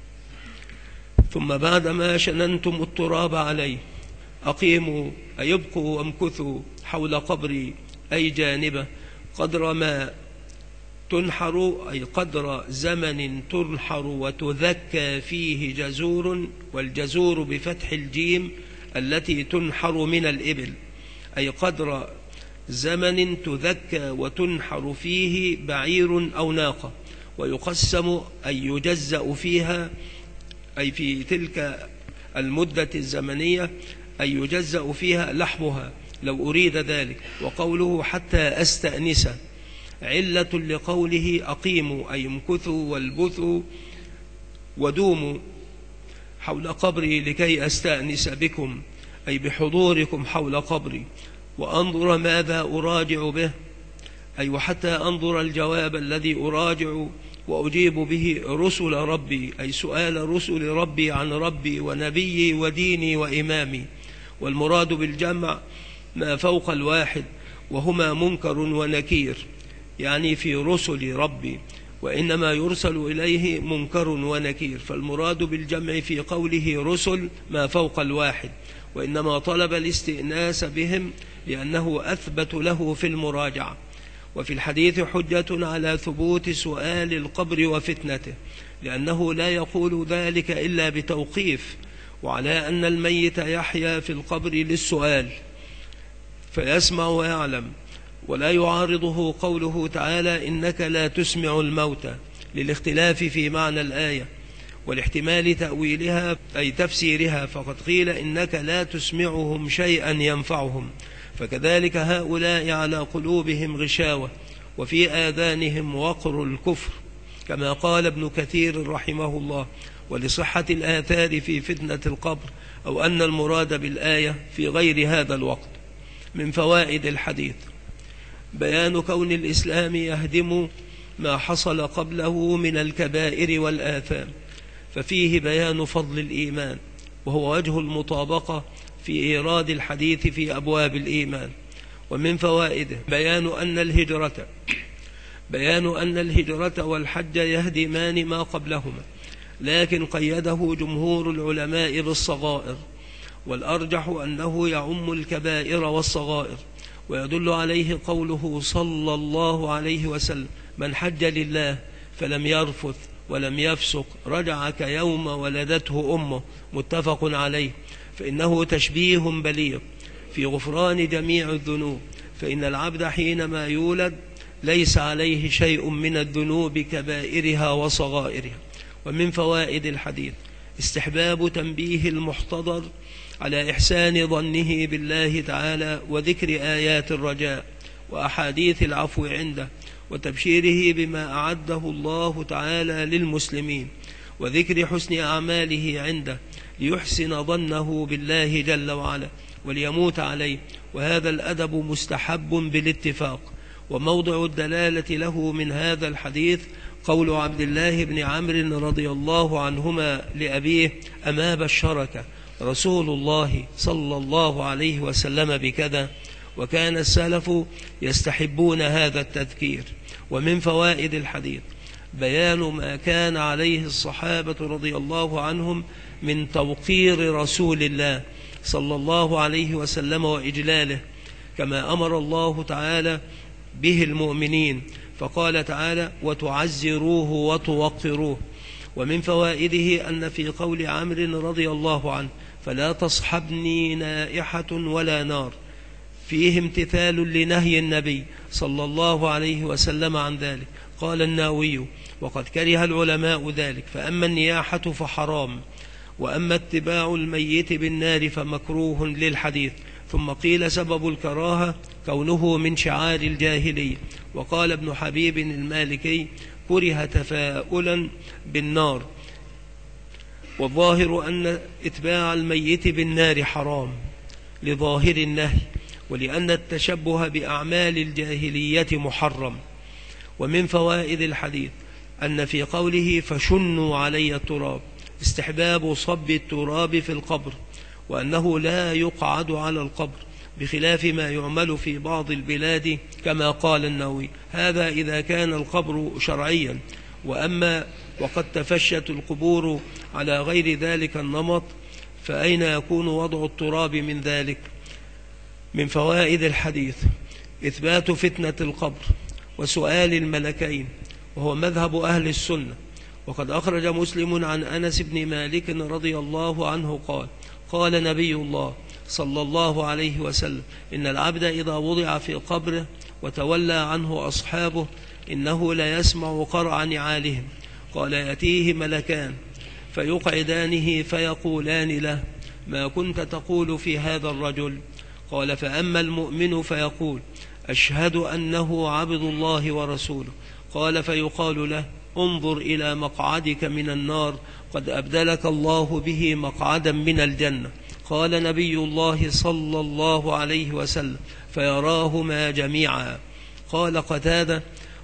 ثم بعدما شننتم التراب عليه أقيموا، أي ابقوا وامكثوا حول قبري، أي جانبه، قدر ما تنحر، أي قدر زمن تنحر وتذكى فيه جزور، والجزور بفتح الجيم التي تنحر من الإبل، أي قدر زمن تذكى وتنحر فيه بعير أو ناقة. ويقسم، أي يجزأ فيها، أي في تلك المدة الزمنية، أي يجزأ فيها لحمها لو أريد ذلك. وقوله حتى أستأنس علة لقوله أقيموا، أي امكثوا والبثوا ودوموا حول قبري لكي أستأنس بكم، أي بحضوركم حول قبري، وأنظر ماذا أراجع به، أي وحتى أنظر الجواب الذي أراجع وأجيب به رسل ربي، أي سؤال رسل ربي عن ربي ونبيي وديني وإمامي. والمراد بالجمع ما فوق الواحد، وهما منكر ونكير، يعني في رسل ربي، وإنما يرسل إليه منكر ونكير. فالمراد بالجمع في قوله رسل ما فوق الواحد، وإنما طلب الاستئناس بهم لأنه أثبت له في المراجعة. وفي الحديث حجة على ثبوت سؤال القبر وفتنته، لأنه لا يقول ذلك إلا بتوقيف، وعلى أن الميت يحيا في القبر للسؤال فيسمع ويعلم، ولا يعارضه قوله تعالى إنك لا تسمع الموتى، للاختلاف في معنى الآية والاحتمال تأويلها أي تفسيرها، فقد قيل إنك لا تسمعهم شيئا ينفعهم، فكذلك هؤلاء على قلوبهم غشاوة وفي آذانهم وقر الكفر، كما قال ابن كثير رحمه الله. ولصحة الآثار في فتنة القبر، أو أن المراد بالآية في غير هذا الوقت. من فوائد الحديث بيان كون الإسلام يهدم ما حصل قبله من الكبائر والآثام، ففيه بيان فضل الإيمان، وهو وجه المطابقة في إيراد الحديث في أبواب الإيمان. ومن فوائده بيان أن الهجرة والحج يهدمان ما قبلهما، لكن قيده جمهور العلماء بالصغائر، والأرجح أنه يعم الكبائر والصغائر، ويدل عليه قوله صلى الله عليه وسلم من حج لله فلم يرفث ولم يفسق رجع كيوم ولدته أمه، متفق عليه، فإنه تشبيه بليغ في غفران جميع الذنوب، فإن العبد حينما يولد ليس عليه شيء من الذنوب كبائرها وصغائرها. ومن فوائد الحديث استحباب تنبيه المحتضر على إحسان ظنه بالله تعالى، وذكر آيات الرجاء وأحاديث العفو عنده، وتبشيره بما أعده الله تعالى للمسلمين، وذكر حسن أعماله عنده ليحسن ظنه بالله جل وعلا وليموت عليه. وهذا الأدب مستحب بالاتفاق. وموضع الدلالة له من هذا الحديث قول عبد الله بن عمرو رضي الله عنهما لأبيه أما بشرك رسول الله صلى الله عليه وسلم بكذا، وكان السلف يستحبون هذا التذكير. ومن فوائد الحديث بيان ما كان عليه الصحابة رضي الله عنهم من توقير رسول الله صلى الله عليه وسلم وإجلاله، كما أمر الله تعالى به المؤمنين، فقال تعالى وتعزروه وتوقروه. ومن فوائده أن في قول عمرو رضي الله عنه فلا تصحبني نائحة ولا نار فيه امتثال لنهي النبي صلى الله عليه وسلم عن ذلك. قال النووي وقد كره العلماء ذلك، فأما النياحة فحرام، وأما اتباع الميت بالنار فمكروه للحديث. ثم قيل سبب الكراهة كونه من شعار الجاهلية. وقال ابن حبيب المالكي كره تفاؤلا بالنار، والظاهر أن اتباع الميت بالنار حرام لظاهر النهي، ولأن التشبه بأعمال الجاهلية محرم. ومن فوائد الحديث أن في قوله فشنوا علي التراب استحباب صب التراب في القبر، وأنه لا يقعد على القبر، بخلاف ما يعمل في بعض البلاد كما قال النووي، هذا إذا كان القبر شرعيا. وأما وقد تفشت القبور على غير ذلك النمط فأين يكون وضع التراب من ذلك؟ من فوائد الحديث إثبات فتنة القبر وسؤال الملكين، وهو مذهب أهل السنة. وقد أخرج مسلم عن أنس بن مالك رضي الله عنه قال قال نبي الله صلى الله عليه وسلم إن العبد إذا وضع في قبره وتولى عنه أصحابه إنه لا يسمع قرع نعالهم، قال يأتيه ملكان فيقعدانه فيقولان له ما كنت تقول في هذا الرجل؟ قال فأما المؤمن فيقول أشهد أنه عبد الله ورسوله، قال فيقال له انظر إلى مقعدك من النار قد أبدلك الله به مقعدا من الجنة. قال نبي الله صلى الله عليه وسلم فيراهما جميعا. قال قتادة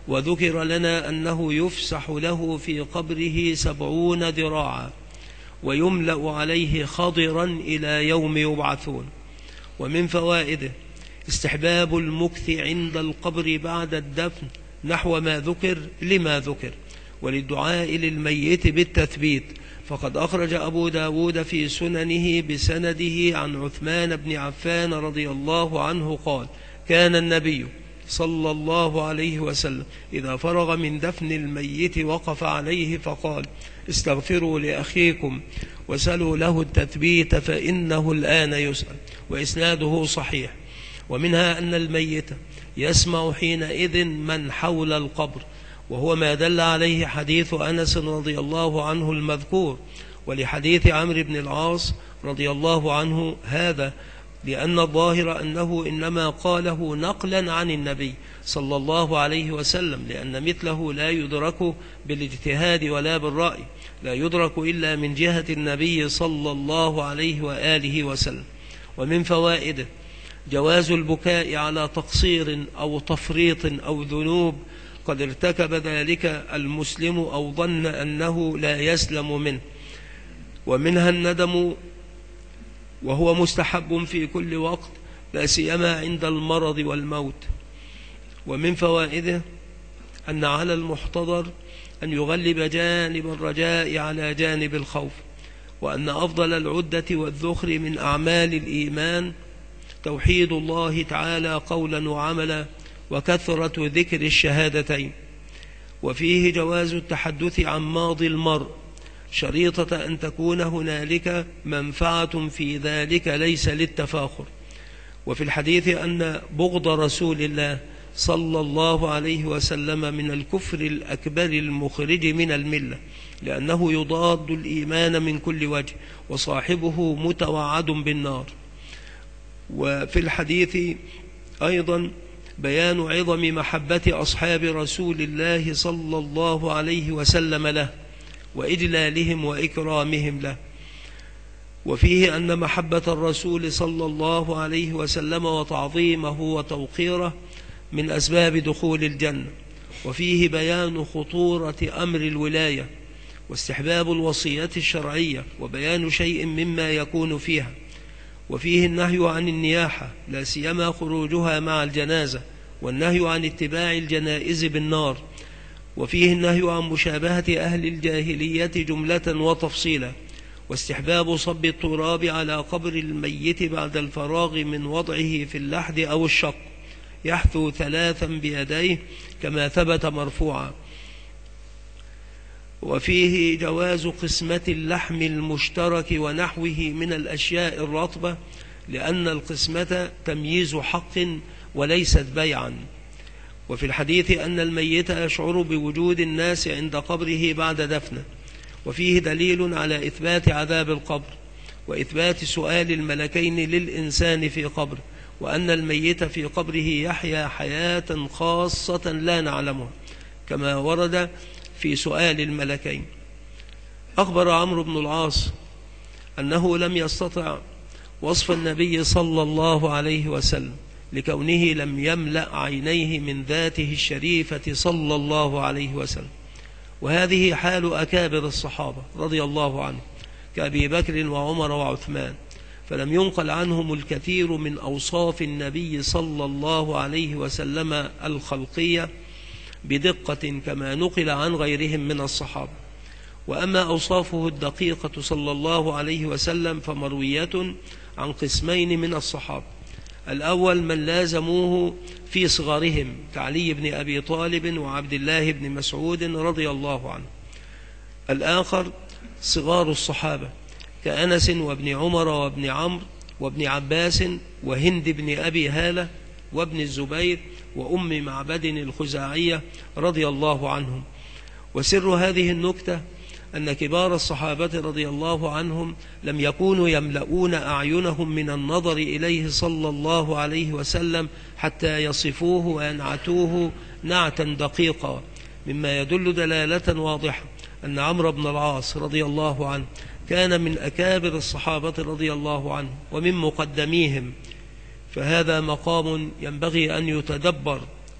وذكر لنا أنه يفسح له في قبره 70 ذراعا ويملأ عليه خضرا إلى يوم يبعثون. ومن فوائده استحباب المكث عند القبر بعد الدفن نحو ما ذكر لما ذكر، وللدعاء للميت بالتثبيت، فقد أخرج أبو داود في سننه بسنده عن عثمان بن عفان رضي الله عنه قال: كان النبي صلى الله عليه وسلم إذا فرغ من دفن الميت وقف عليه فقال: استغفروا لأخيكم وسلوا له التثبيت فإنه الآن يسأل. وإسناده صحيح. ومنها أن الميت يسمع حينئذ من حول القبر، وهو ما دل عليه حديث أنس رضي الله عنه المذكور، ولحديث عمرو بن العاص رضي الله عنه هذا، لأن الظاهر أنه إنما قاله نقلا عن النبي صلى الله عليه وسلم، لأن مثله لا يدرك بالاجتهاد ولا بالرأي، لا يدرك إلا من جهة النبي صلى الله عليه وآله وسلم. ومن فوائده جواز البكاء على تقصير أو تفريط أو ذنوب قد ارتكب ذلك المسلم أو ظن أنه لا يسلم منه. ومنها الندم، وهو مستحب في كل وقت، لا سيما عند المرض والموت. ومن فوائده أن على المحتضر أن يغلب جانب الرجاء على جانب الخوف، وأن أفضل العدة والذخر من أعمال الإيمان توحيد الله تعالى قولا وعملا وكثرة ذكر الشهادتين. وفيه جواز التحدث عن ماضي المرء شريطة أن تكون هنالك منفعة في ذلك ليس للتفاخر. وفي الحديث أن بغض رسول الله صلى الله عليه وسلم من الكفر الأكبر المخرج من الملة، لأنه يضاد الإيمان من كل وجه، وصاحبه متوعد بالنار. وفي الحديث أيضا بيان عظم محبة أصحاب رسول الله صلى الله عليه وسلم له، وإجلالهم وإكرامهم له. وفيه أن محبة الرسول صلى الله عليه وسلم وتعظيمه وتوقيره من أسباب دخول الجنة. وفيه بيان خطورة أمر الولاية واستحباب الوصية الشرعية وبيان شيء مما يكون فيها. وفيه النهي عن النياحة لا سيما خروجها مع الجنازة، والنهي عن اتباع الجنائز بالنار. وفيه النهي عن مشابهة أهل الجاهلية جملة وتفصيلا، واستحباب صب التراب على قبر الميت بعد الفراغ من وضعه في اللحد أو الشق، يحثو 3 بيديه كما ثبت مرفوعا. وفيه جواز قسمة اللحم المشترك ونحوه من الأشياء الرطبة، لأن القسمة تمييز حق وليست بيعا. وفي الحديث أن الميت يشعر بوجود الناس عند قبره بعد دفنه. وفيه دليل على إثبات عذاب القبر وإثبات سؤال الملكين للإنسان في قبره، وأن الميت في قبره يحيا حياة خاصة لا نعلمها كما ورد في سؤال الملكين. أخبر عمرو بن العاص أنه لم يستطع وصف النبي صلى الله عليه وسلم لكونه لم يملأ عينيه من ذاته الشريفة صلى الله عليه وسلم. وهذه حال أكابر الصحابة رضي الله عنهم كأبي بكر وعمر وعثمان، فلم ينقل عنهم الكثير من أوصاف النبي صلى الله عليه وسلم الخلقية بدقة كما نقل عن غيرهم من الصحابة. وأما أوصافه الدقيقة صلى الله عليه وسلم فمروية عن قسمين من الصحابة: الأول من لازموه في صغرهم كعلي بن أبي طالب وعبد الله بن مسعود رضي الله عنه. الآخر صغار الصحابة كأنس وابن عمر وابن عمرو وابن عباس وهند بن أبي هالة وابن الزبير وأم معبد الخزاعية رضي الله عنهم. وسر هذه النكتة أن كبار الصحابة رضي الله عنهم لم يكونوا يملؤون أعينهم من النظر إليه صلى الله عليه وسلم حتى يصفوه وينعتوه نعتا دقيقا، مما يدل دلالة واضحة أن عمرو بن العاص رضي الله عنه كان من أكابر الصحابة رضي الله عنه ومن مقدميهم، فهذا مقام ينبغي أن يتدبر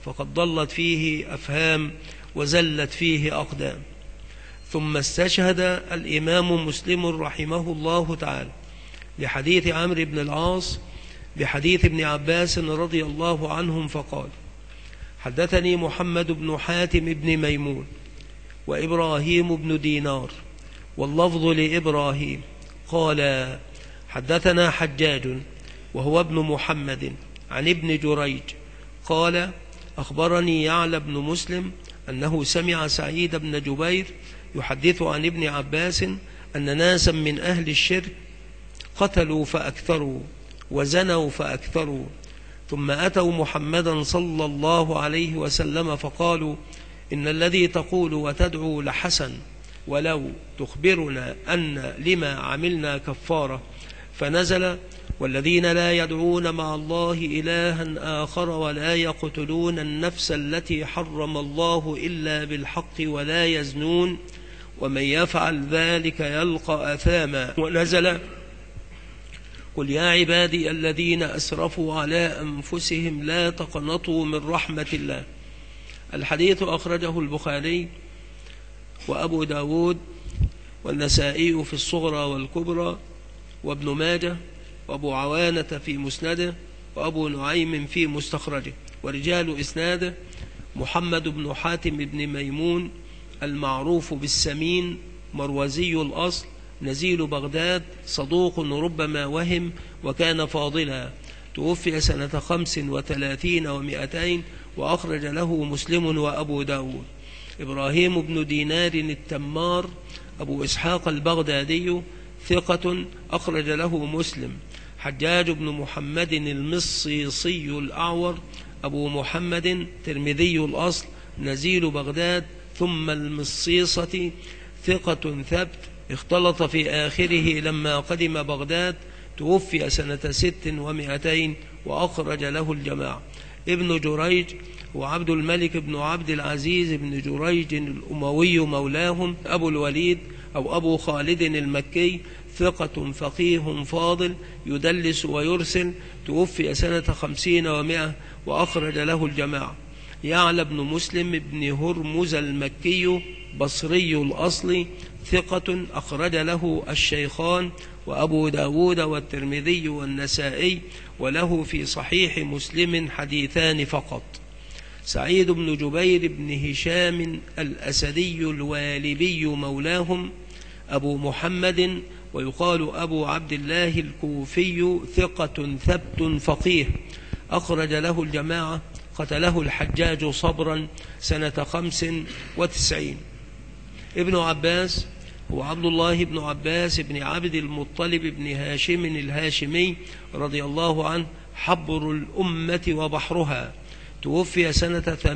فقد ضلت فيه أفهام وزلت فيه أقدام. ثم استشهد الإمام مسلم رحمه الله تعالى لحديث عمرو بن العاص بحديث ابن عباس رضي الله عنهم فقال: حدثني محمد بن حاتم بن ميمون وإبراهيم بن دينار واللفظ لإبراهيم قال: حدثنا حجاج وهو ابن محمد عن ابن جريج قال: أخبرني يعلى بن مسلم أنه سمع سعيد بن جبير يحدث عن ابن عباس أن ناسا من أهل الشرك قتلوا فأكثروا وزنوا فأكثروا، ثم أتوا محمدا صلى الله عليه وسلم فقالوا: إن الذي تقول وتدعو لحسن، ولو تخبرنا أن لما عملنا كفارة. فنزل: والذين لا يدعون مع الله إلها آخر ولا يقتلون النفس التي حرم الله إلا بالحق ولا يزنون ومن يفعل ذلك يلقى أثاما. ونزل: قل يا عبادي الذين أسرفوا على أنفسهم لا تقنطوا من رحمة الله. الحديث أخرجه البخاري وأبو داود والنسائي في الصغرى والكبرى وابن ماجه وأبو عوانة في مسنده وأبو نعيم في مستخرجه. ورجال إسناده: محمد بن حاتم بن ميمون المعروف بالسمين، مروزي الأصل، نزيل بغداد، صدوق ربما وهم وكان فاضلا، توفي سنة 35 و200 وأخرج له مسلم وأبو داود. إبراهيم بن دينار التمار أبو إسحاق البغدادي ثقة أخرج له مسلم. حجاج بن محمد المصيصي الأعور أبو محمد ترمذي الأصل، نزيل بغداد ثم المصيصة، ثقة ثبت، اختلط في آخره لما قدم بغداد، توفي سنة 6 و200 وأخرج له الجماعة. ابن جريج وعبد الملك بن عبد العزيز بن جريج الأموي مولاهم أبو الوليد أو أبو خالد المكي، ثقة فقيه فاضل يدلس ويرسل، توفي سنة 50 و100 وأخرج له الجماعة. يعلى بن مسلم بن هرمز المكي بصري الأصل، ثقة أخرج له الشيخان وأبو داود والترمذي والنسائي، وله في صحيح مسلم حديثان فقط. سعيد بن جبير بن هشام الأسدي الوالبي مولاهم أبو محمد ويقال أبو عبد الله الكوفي، ثقة ثبت فقيه أخرج له الجماعة، قتله الحجاج صبرا سنة 95. ابن عباس هو عبد الله بن عباس بن عبد المطلب بن هاشم الهاشمي رضي الله عنه، حبر الأمة وبحرها، توفي سنة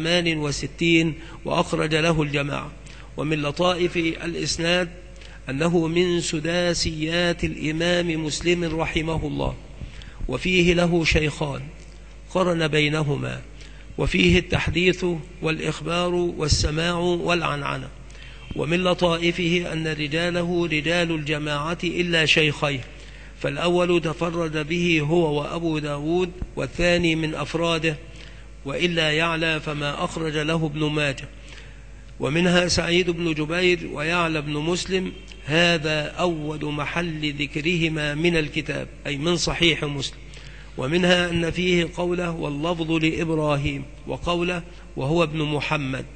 68 وأخرج له الجماعة. ومن لطائف الإسناد أنه من سداسيات الإمام مسلم رحمه الله، وفيه له شيخان قرن بينهما، وفيه التحديث والإخبار والسماع والعنعنة. ومن لطائفه أن رجاله رجال الجماعة إلا شيخيه، فالأول تفرد به هو وأبو داود، والثاني من أفراده، وإلا يعلى فما أخرج له ابن ماجه. ومنها سعيد بن جبير ويعلى بن مسلم، هذا أول محل ذكرهما من الكتاب أي من صحيح مسلم. ومنها أن فيه قوله واللفظ لإبراهيم، وقوله وهو ابن محمد،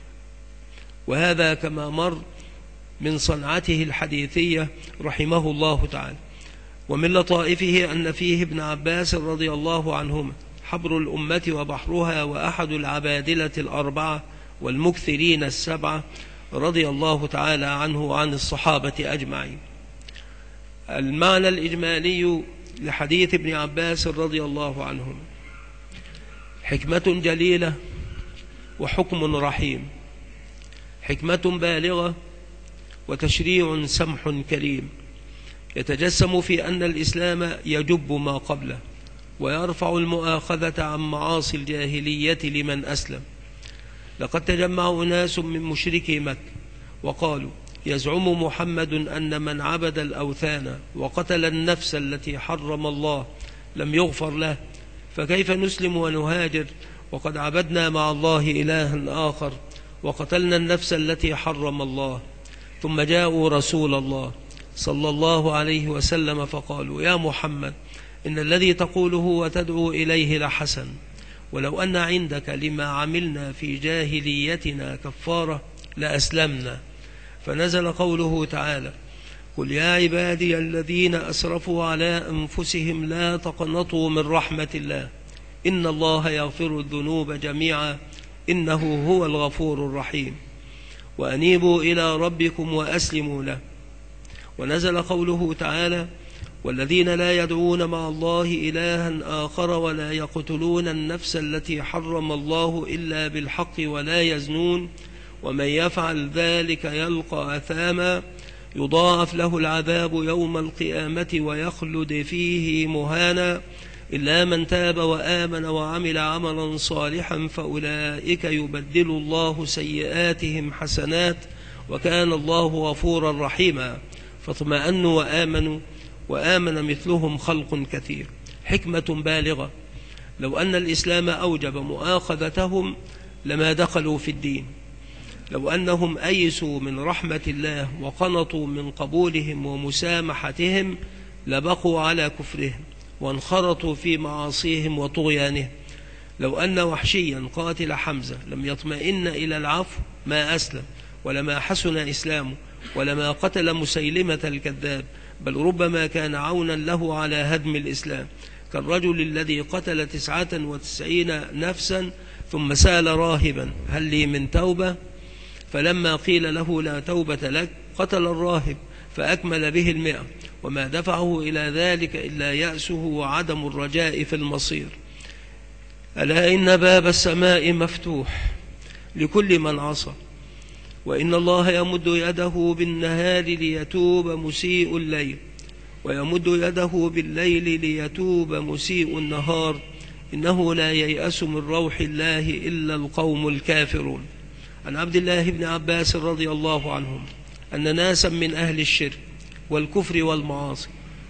وهذا كما مر من صنعته الحديثية رحمه الله تعالى. ومن لطائفه أن فيه ابن عباس رضي الله عنهما، حبر الأمة وبحرها وأحد العبادلة الأربعة والمكثرين السبعة، رضي الله تعالى عنه وعن الصحابة أجمعين. المعنى الإجمالي لحديث ابن عباس رضي الله عنهما: حكمة جليلة وحكم رحيم، حكمة بالغة وتشريع سمح كريم، يتجسم في أن الإسلام يجب ما قبله ويرفع المؤاخذة عن معاصي الجاهلية لمن أسلم. لقد تجمع أناس من مشركي مكة وقالوا: يزعم محمد أن من عبد الأوثان وقتل النفس التي حرم الله لم يغفر له، فكيف نسلم ونهاجر وقد عبدنا مع الله إلها آخر وقتلنا النفس التي حرم الله. ثم جاءوا رسول الله صلى الله عليه وسلم فقالوا: يا محمد، إن الذي تقوله وتدعو إليه لحسن، ولو أن عندك لما عملنا في جاهليتنا كفارة لأسلمنا. فنزل قوله تعالى: قل يا عبادي الذين أسرفوا على أنفسهم لا تقنطوا من رحمة الله، إن الله يغفر الذنوب جميعا إنه هو الغفور الرحيم، وأنيبوا إلى ربكم وأسلموا له. ونزل قوله تعالى: والذين لا يدعون مع الله إلها آخر ولا يقتلون النفس التي حرم الله إلا بالحق ولا يزنون ومن يفعل ذلك يلقى أثاما يضاعف له العذاب يوم القيامة ويخلد فيه مهانا إلا من تاب وآمن وعمل عملا صالحا فأولئك يبدل الله سيئاتهم حسنات وكان الله غفورا رحيما. فاطمأنوا وآمنوا وآمن مثلهم خلق كثير. حكمة بالغة. لو أن الإسلام أوجب مؤاخذتهم لما دخلوا في الدين. لو أنهم أيسوا من رحمة الله وقنطوا من قبولهم ومسامحتهم لبقوا على كفرهم وانخرطوا في معاصيهم وطغيانهم. لو أن وحشيا قاتل حمزة لم يطمئن إلى العفو ما أسلم ولما حسن إسلامه ولما قتل مسيلمة الكذاب، بل ربما كان عونا له على هدم الإسلام، كالرجل الذي قتل 99 نفسا ثم سأل راهبا: هل لي من توبة؟ فلما قيل له: لا توبة لك، قتل الراهب فأكمل به 100، وما دفعه إلى ذلك إلا يأسه وعدم الرجاء في المصير. ألا إن باب السماء مفتوح لكل من عصى، وإن الله يمد يده بالنهار ليتوب مسيء الليل، ويمد يده بالليل ليتوب مسيء النهار، إنه لا ييأس من روح الله إلا القوم الكافرون. عن عبد الله بن عباس رضي الله عنهم أن ناسا من أهل الشرك والكفر والمعاصي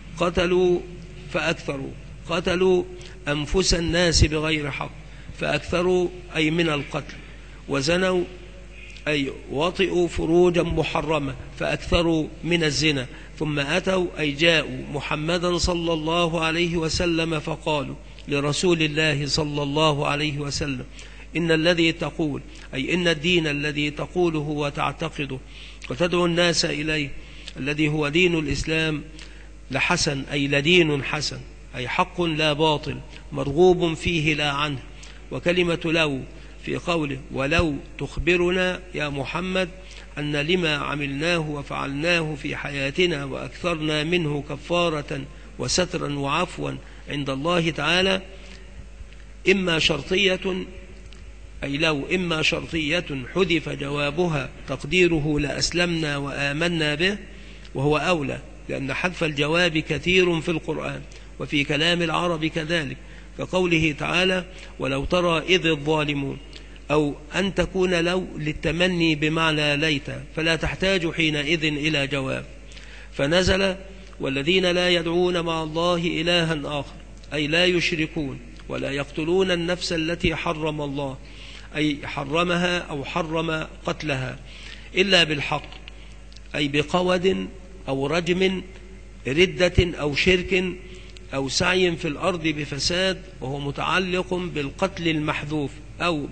قتلوا أنفس الناس بغير حق فأكثروا، أي من القتل، وزنوا أي وطئوا فروجا محرمة فأكثروا من الزنا، ثم أتوا أي جاءوا محمدا صلى الله عليه وسلم فقالوا لرسول الله صلى الله عليه وسلم: إن الذي تقول، أي إن الدين الذي تقوله وتعتقده وتدعو الناس إليه الذي هو دين الإسلام لحسن، أي لدين حسن، أي حق لا باطل مرغوب فيه لا عنه. وكلمة لو في قوله: ولو تخبرنا يا محمد أن لما عملناه وفعلناه في حياتنا وأكثرنا منه كفارة وسترا وعفوا عند الله تعالى، إما شرطية، أي لو إما شرطية حذف جوابها تقديره لأسلمنا وآمنا به، وهو أولى لأن حذف الجواب كثير في القرآن وفي كلام العرب كذلك، كقوله تعالى: ولو ترى إذ الظالمون، أو أن تكون لو للتمني بمعنى ليت، فلا تحتاج حينئذ إلى جواب. فنزل: والذين لا يدعون مع الله إلها آخر، أي لا يشركون ولا يقتلون النفس التي حرم الله، أي حرمها أو حرم قتلها، إلا بالحق، أي بقود أو رجم، ردة أو شرك أو سعي في الأرض بفساد، وهو متعلق بالقتل المحذوف، أو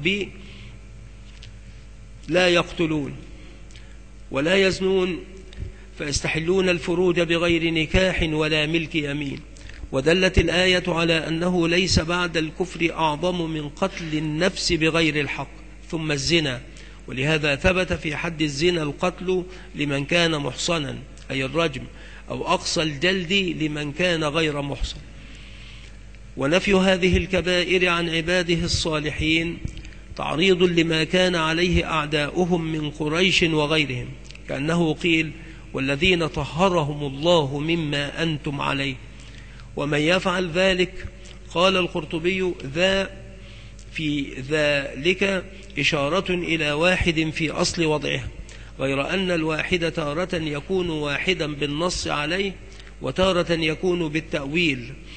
لا يقتلون ولا يزنون فيستحلون الفروج بغير نكاح ولا ملك يمين. ودلت الآية على أنه ليس بعد الكفر أعظم من قتل النفس بغير الحق ثم الزنا، ولهذا ثبت في حد الزنا القتل لمن كان محصنا، أي الرجم، أو أقصى الجلد لمن كان غير محصن. ونفي هذه الكبائر عن عباده الصالحين تعريض لما كان عليه أعداؤهم من قريش وغيرهم، كأنه قيل: والذين طهرهم الله مما أنتم عليه. ومن يفعل ذلك، قال القرطبي: ذا في ذلك إشارة إلى واحد في أصل وضعها، غير أن الواحد تارة يكون واحدا بالنص عليه وتارة يكون بالتأويل،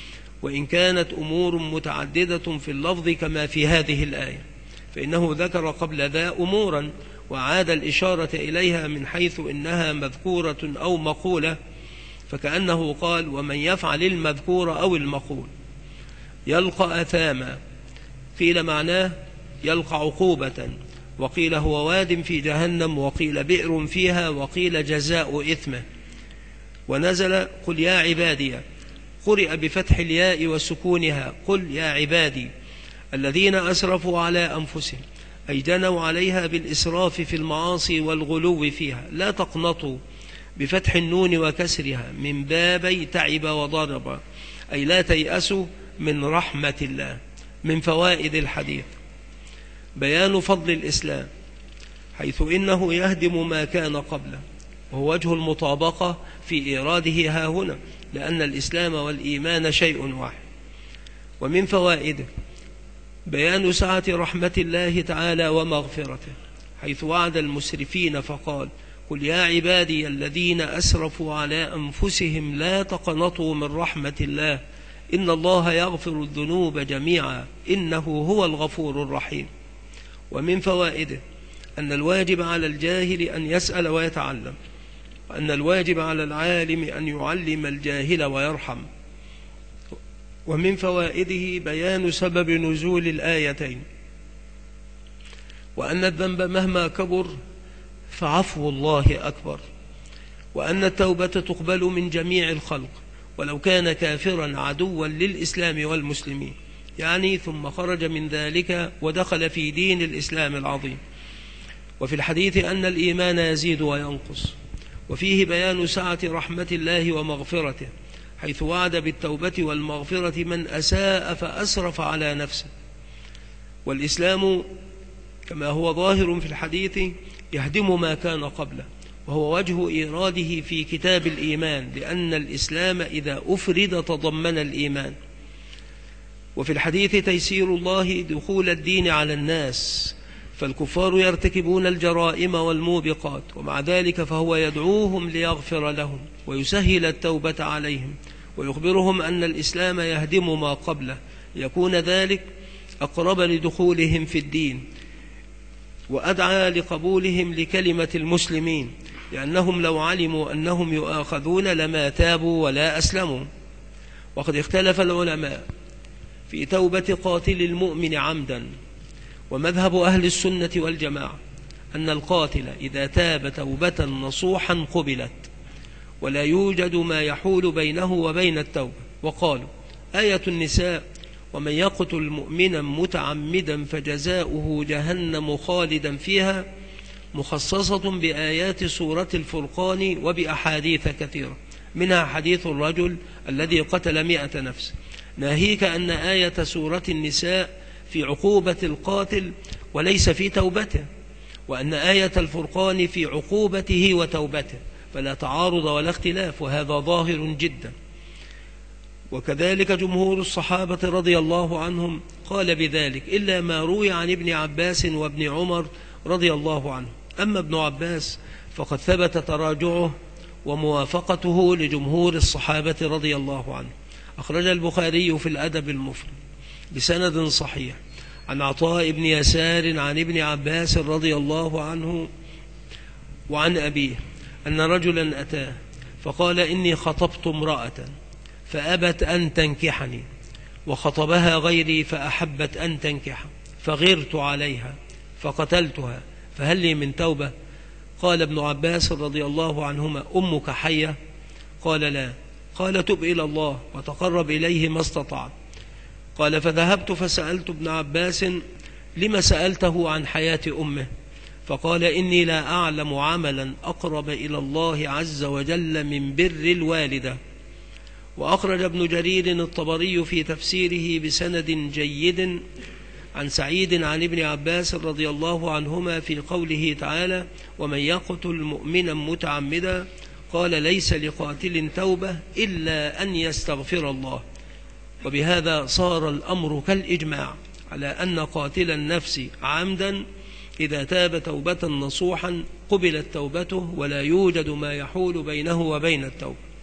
وإن كانت أمور متعددة في اللفظ كما في هذه الآية، فإنه ذكر قبل ذا أمورا وعاد الإشارة إليها من حيث إنها مذكورة أو مقولة، فكأنه قال: ومن يفعل المذكور أو المقول يلقى أثاما، قيل معناه يلقى عقوبة، وقيل هو واد في جهنم، وقيل بئر فيها، وقيل جزاء إثمه. ونزل: قل يا عبادي، قرئ بفتح الياء وسكونها قل يا عبادي الذين أسرفوا على أنفسهم، أي جنوا عليها بالإسراف في المعاصي والغلو فيها، لا تقنطوا بفتح النون وكسرها من بابي تعب وضرب، أي لا تيأسوا من رحمة الله. من فوائد الحديث بيان فضل الإسلام، حيث إنه يهدم ما كان قبله، وهو وجه المطابقة في إيراده ها هنا، لأن الإسلام والإيمان شيء واحد. ومن فوائده بيان سعة رحمة الله تعالى ومغفرته، حيث وعد المسرفين فقال: قل يا عبادي الذين أسرفوا على أنفسهم لا تقنطوا من رحمة الله إن الله يغفر الذنوب جميعا إنه هو الغفور الرحيم. ومن فوائده أن الواجب على الجاهل أن يسأل ويتعلم، وأن الواجب على العالم أن يعلم الجاهل ويرحم. ومن فوائده بيان سبب نزول الآيتين، وأن الذنب مهما كبر فعفو الله أكبر، وأن التوبة تقبل من جميع الخلق ولو كان كافرا عدوا للإسلام والمسلمين، يعني ثم خرج من ذلك ودخل في دين الإسلام العظيم. وفي الحديث أن الإيمان يزيد وينقص. وفيه بيان سعة رحمة الله ومغفرته، حيث وعد بالتوبة والمغفرة من أساء فأسرف على نفسه. والإسلام كما هو ظاهر في الحديث يهدم ما كان قبله، وهو وجه إيراده في كتاب الإيمان، لأن الإسلام إذا أفرد تضمن الإيمان. وفي الحديث تيسير الله دخول الدين على الناس، فالكفار يرتكبون الجرائم والموبقات، ومع ذلك فهو يدعوهم ليغفر لهم ويسهل التوبة عليهم، ويخبرهم أن الإسلام يهدم ما قبله، يكون ذلك أقرب لدخولهم في الدين وأدعى لقبولهم لكلمة المسلمين، لأنهم لو علموا أنهم يؤاخذون لما تابوا ولا أسلموا. وقد اختلف العلماء في توبة قاتل المؤمن عمدا، ومذهب أهل السنة والجماعة أن القاتل إذا تاب توبة نصوحا قبلت، ولا يوجد ما يحول بينه وبين التوبة. وقالوا: آية النساء: ومن يقتل مؤمنا متعمدا فجزاؤه جهنم خالدا فيها، مخصصة بآيات سورة الفرقان وبأحاديث كثيرة، منها حديث الرجل الذي قتل 100 نفس، ناهيك أن آية سورة النساء في عقوبة القاتل وليس في توبته، وأن آية الفرقان في عقوبته وتوبته، فلا تعارض ولا اختلاف، وهذا ظاهر جدا. وكذلك جمهور الصحابة رضي الله عنهم قال بذلك، إلا ما روي عن ابن عباس وابن عمر رضي الله عنه. أما ابن عباس فقد ثبت تراجعه وموافقته لجمهور الصحابة رضي الله عنه. أخرج البخاري في الأدب المفرد بسند صحيح عن عطاء بن يسار عن ابن عباس رضي الله عنه وعن أبيه أن رجلا أتاه فقال: إني خطبت امرأة فأبت أن تنكحني، وخطبها غيري فأحبت أن تنكح، فغرت عليها فقتلتها، فهل لي من توبة؟ قال ابن عباس رضي الله عنهما: أمك حية؟ قال: لا. قال: تب إلى الله وتقرب إليه ما استطعت. قال: فذهبت فسألت ابن عباس: لما سألته عن حياة أمه؟ فقال: إني لا أعلم عملا أقرب إلى الله عز وجل من بر الوالدة. وأخرج ابن جرير الطبري في تفسيره بسند جيد عن سعيد عن ابن عباس رضي الله عنهما في قوله تعالى: ومن يقتل مؤمنا متعمدا، قال: ليس لقاتل توبة إلا أن يستغفر الله. وبهذا صار الأمر كالإجماع على أن قاتل النفس عمدا إذا تاب توبة نصوحا قبلت توبته، ولا يوجد ما يحول بينه وبين التوبة.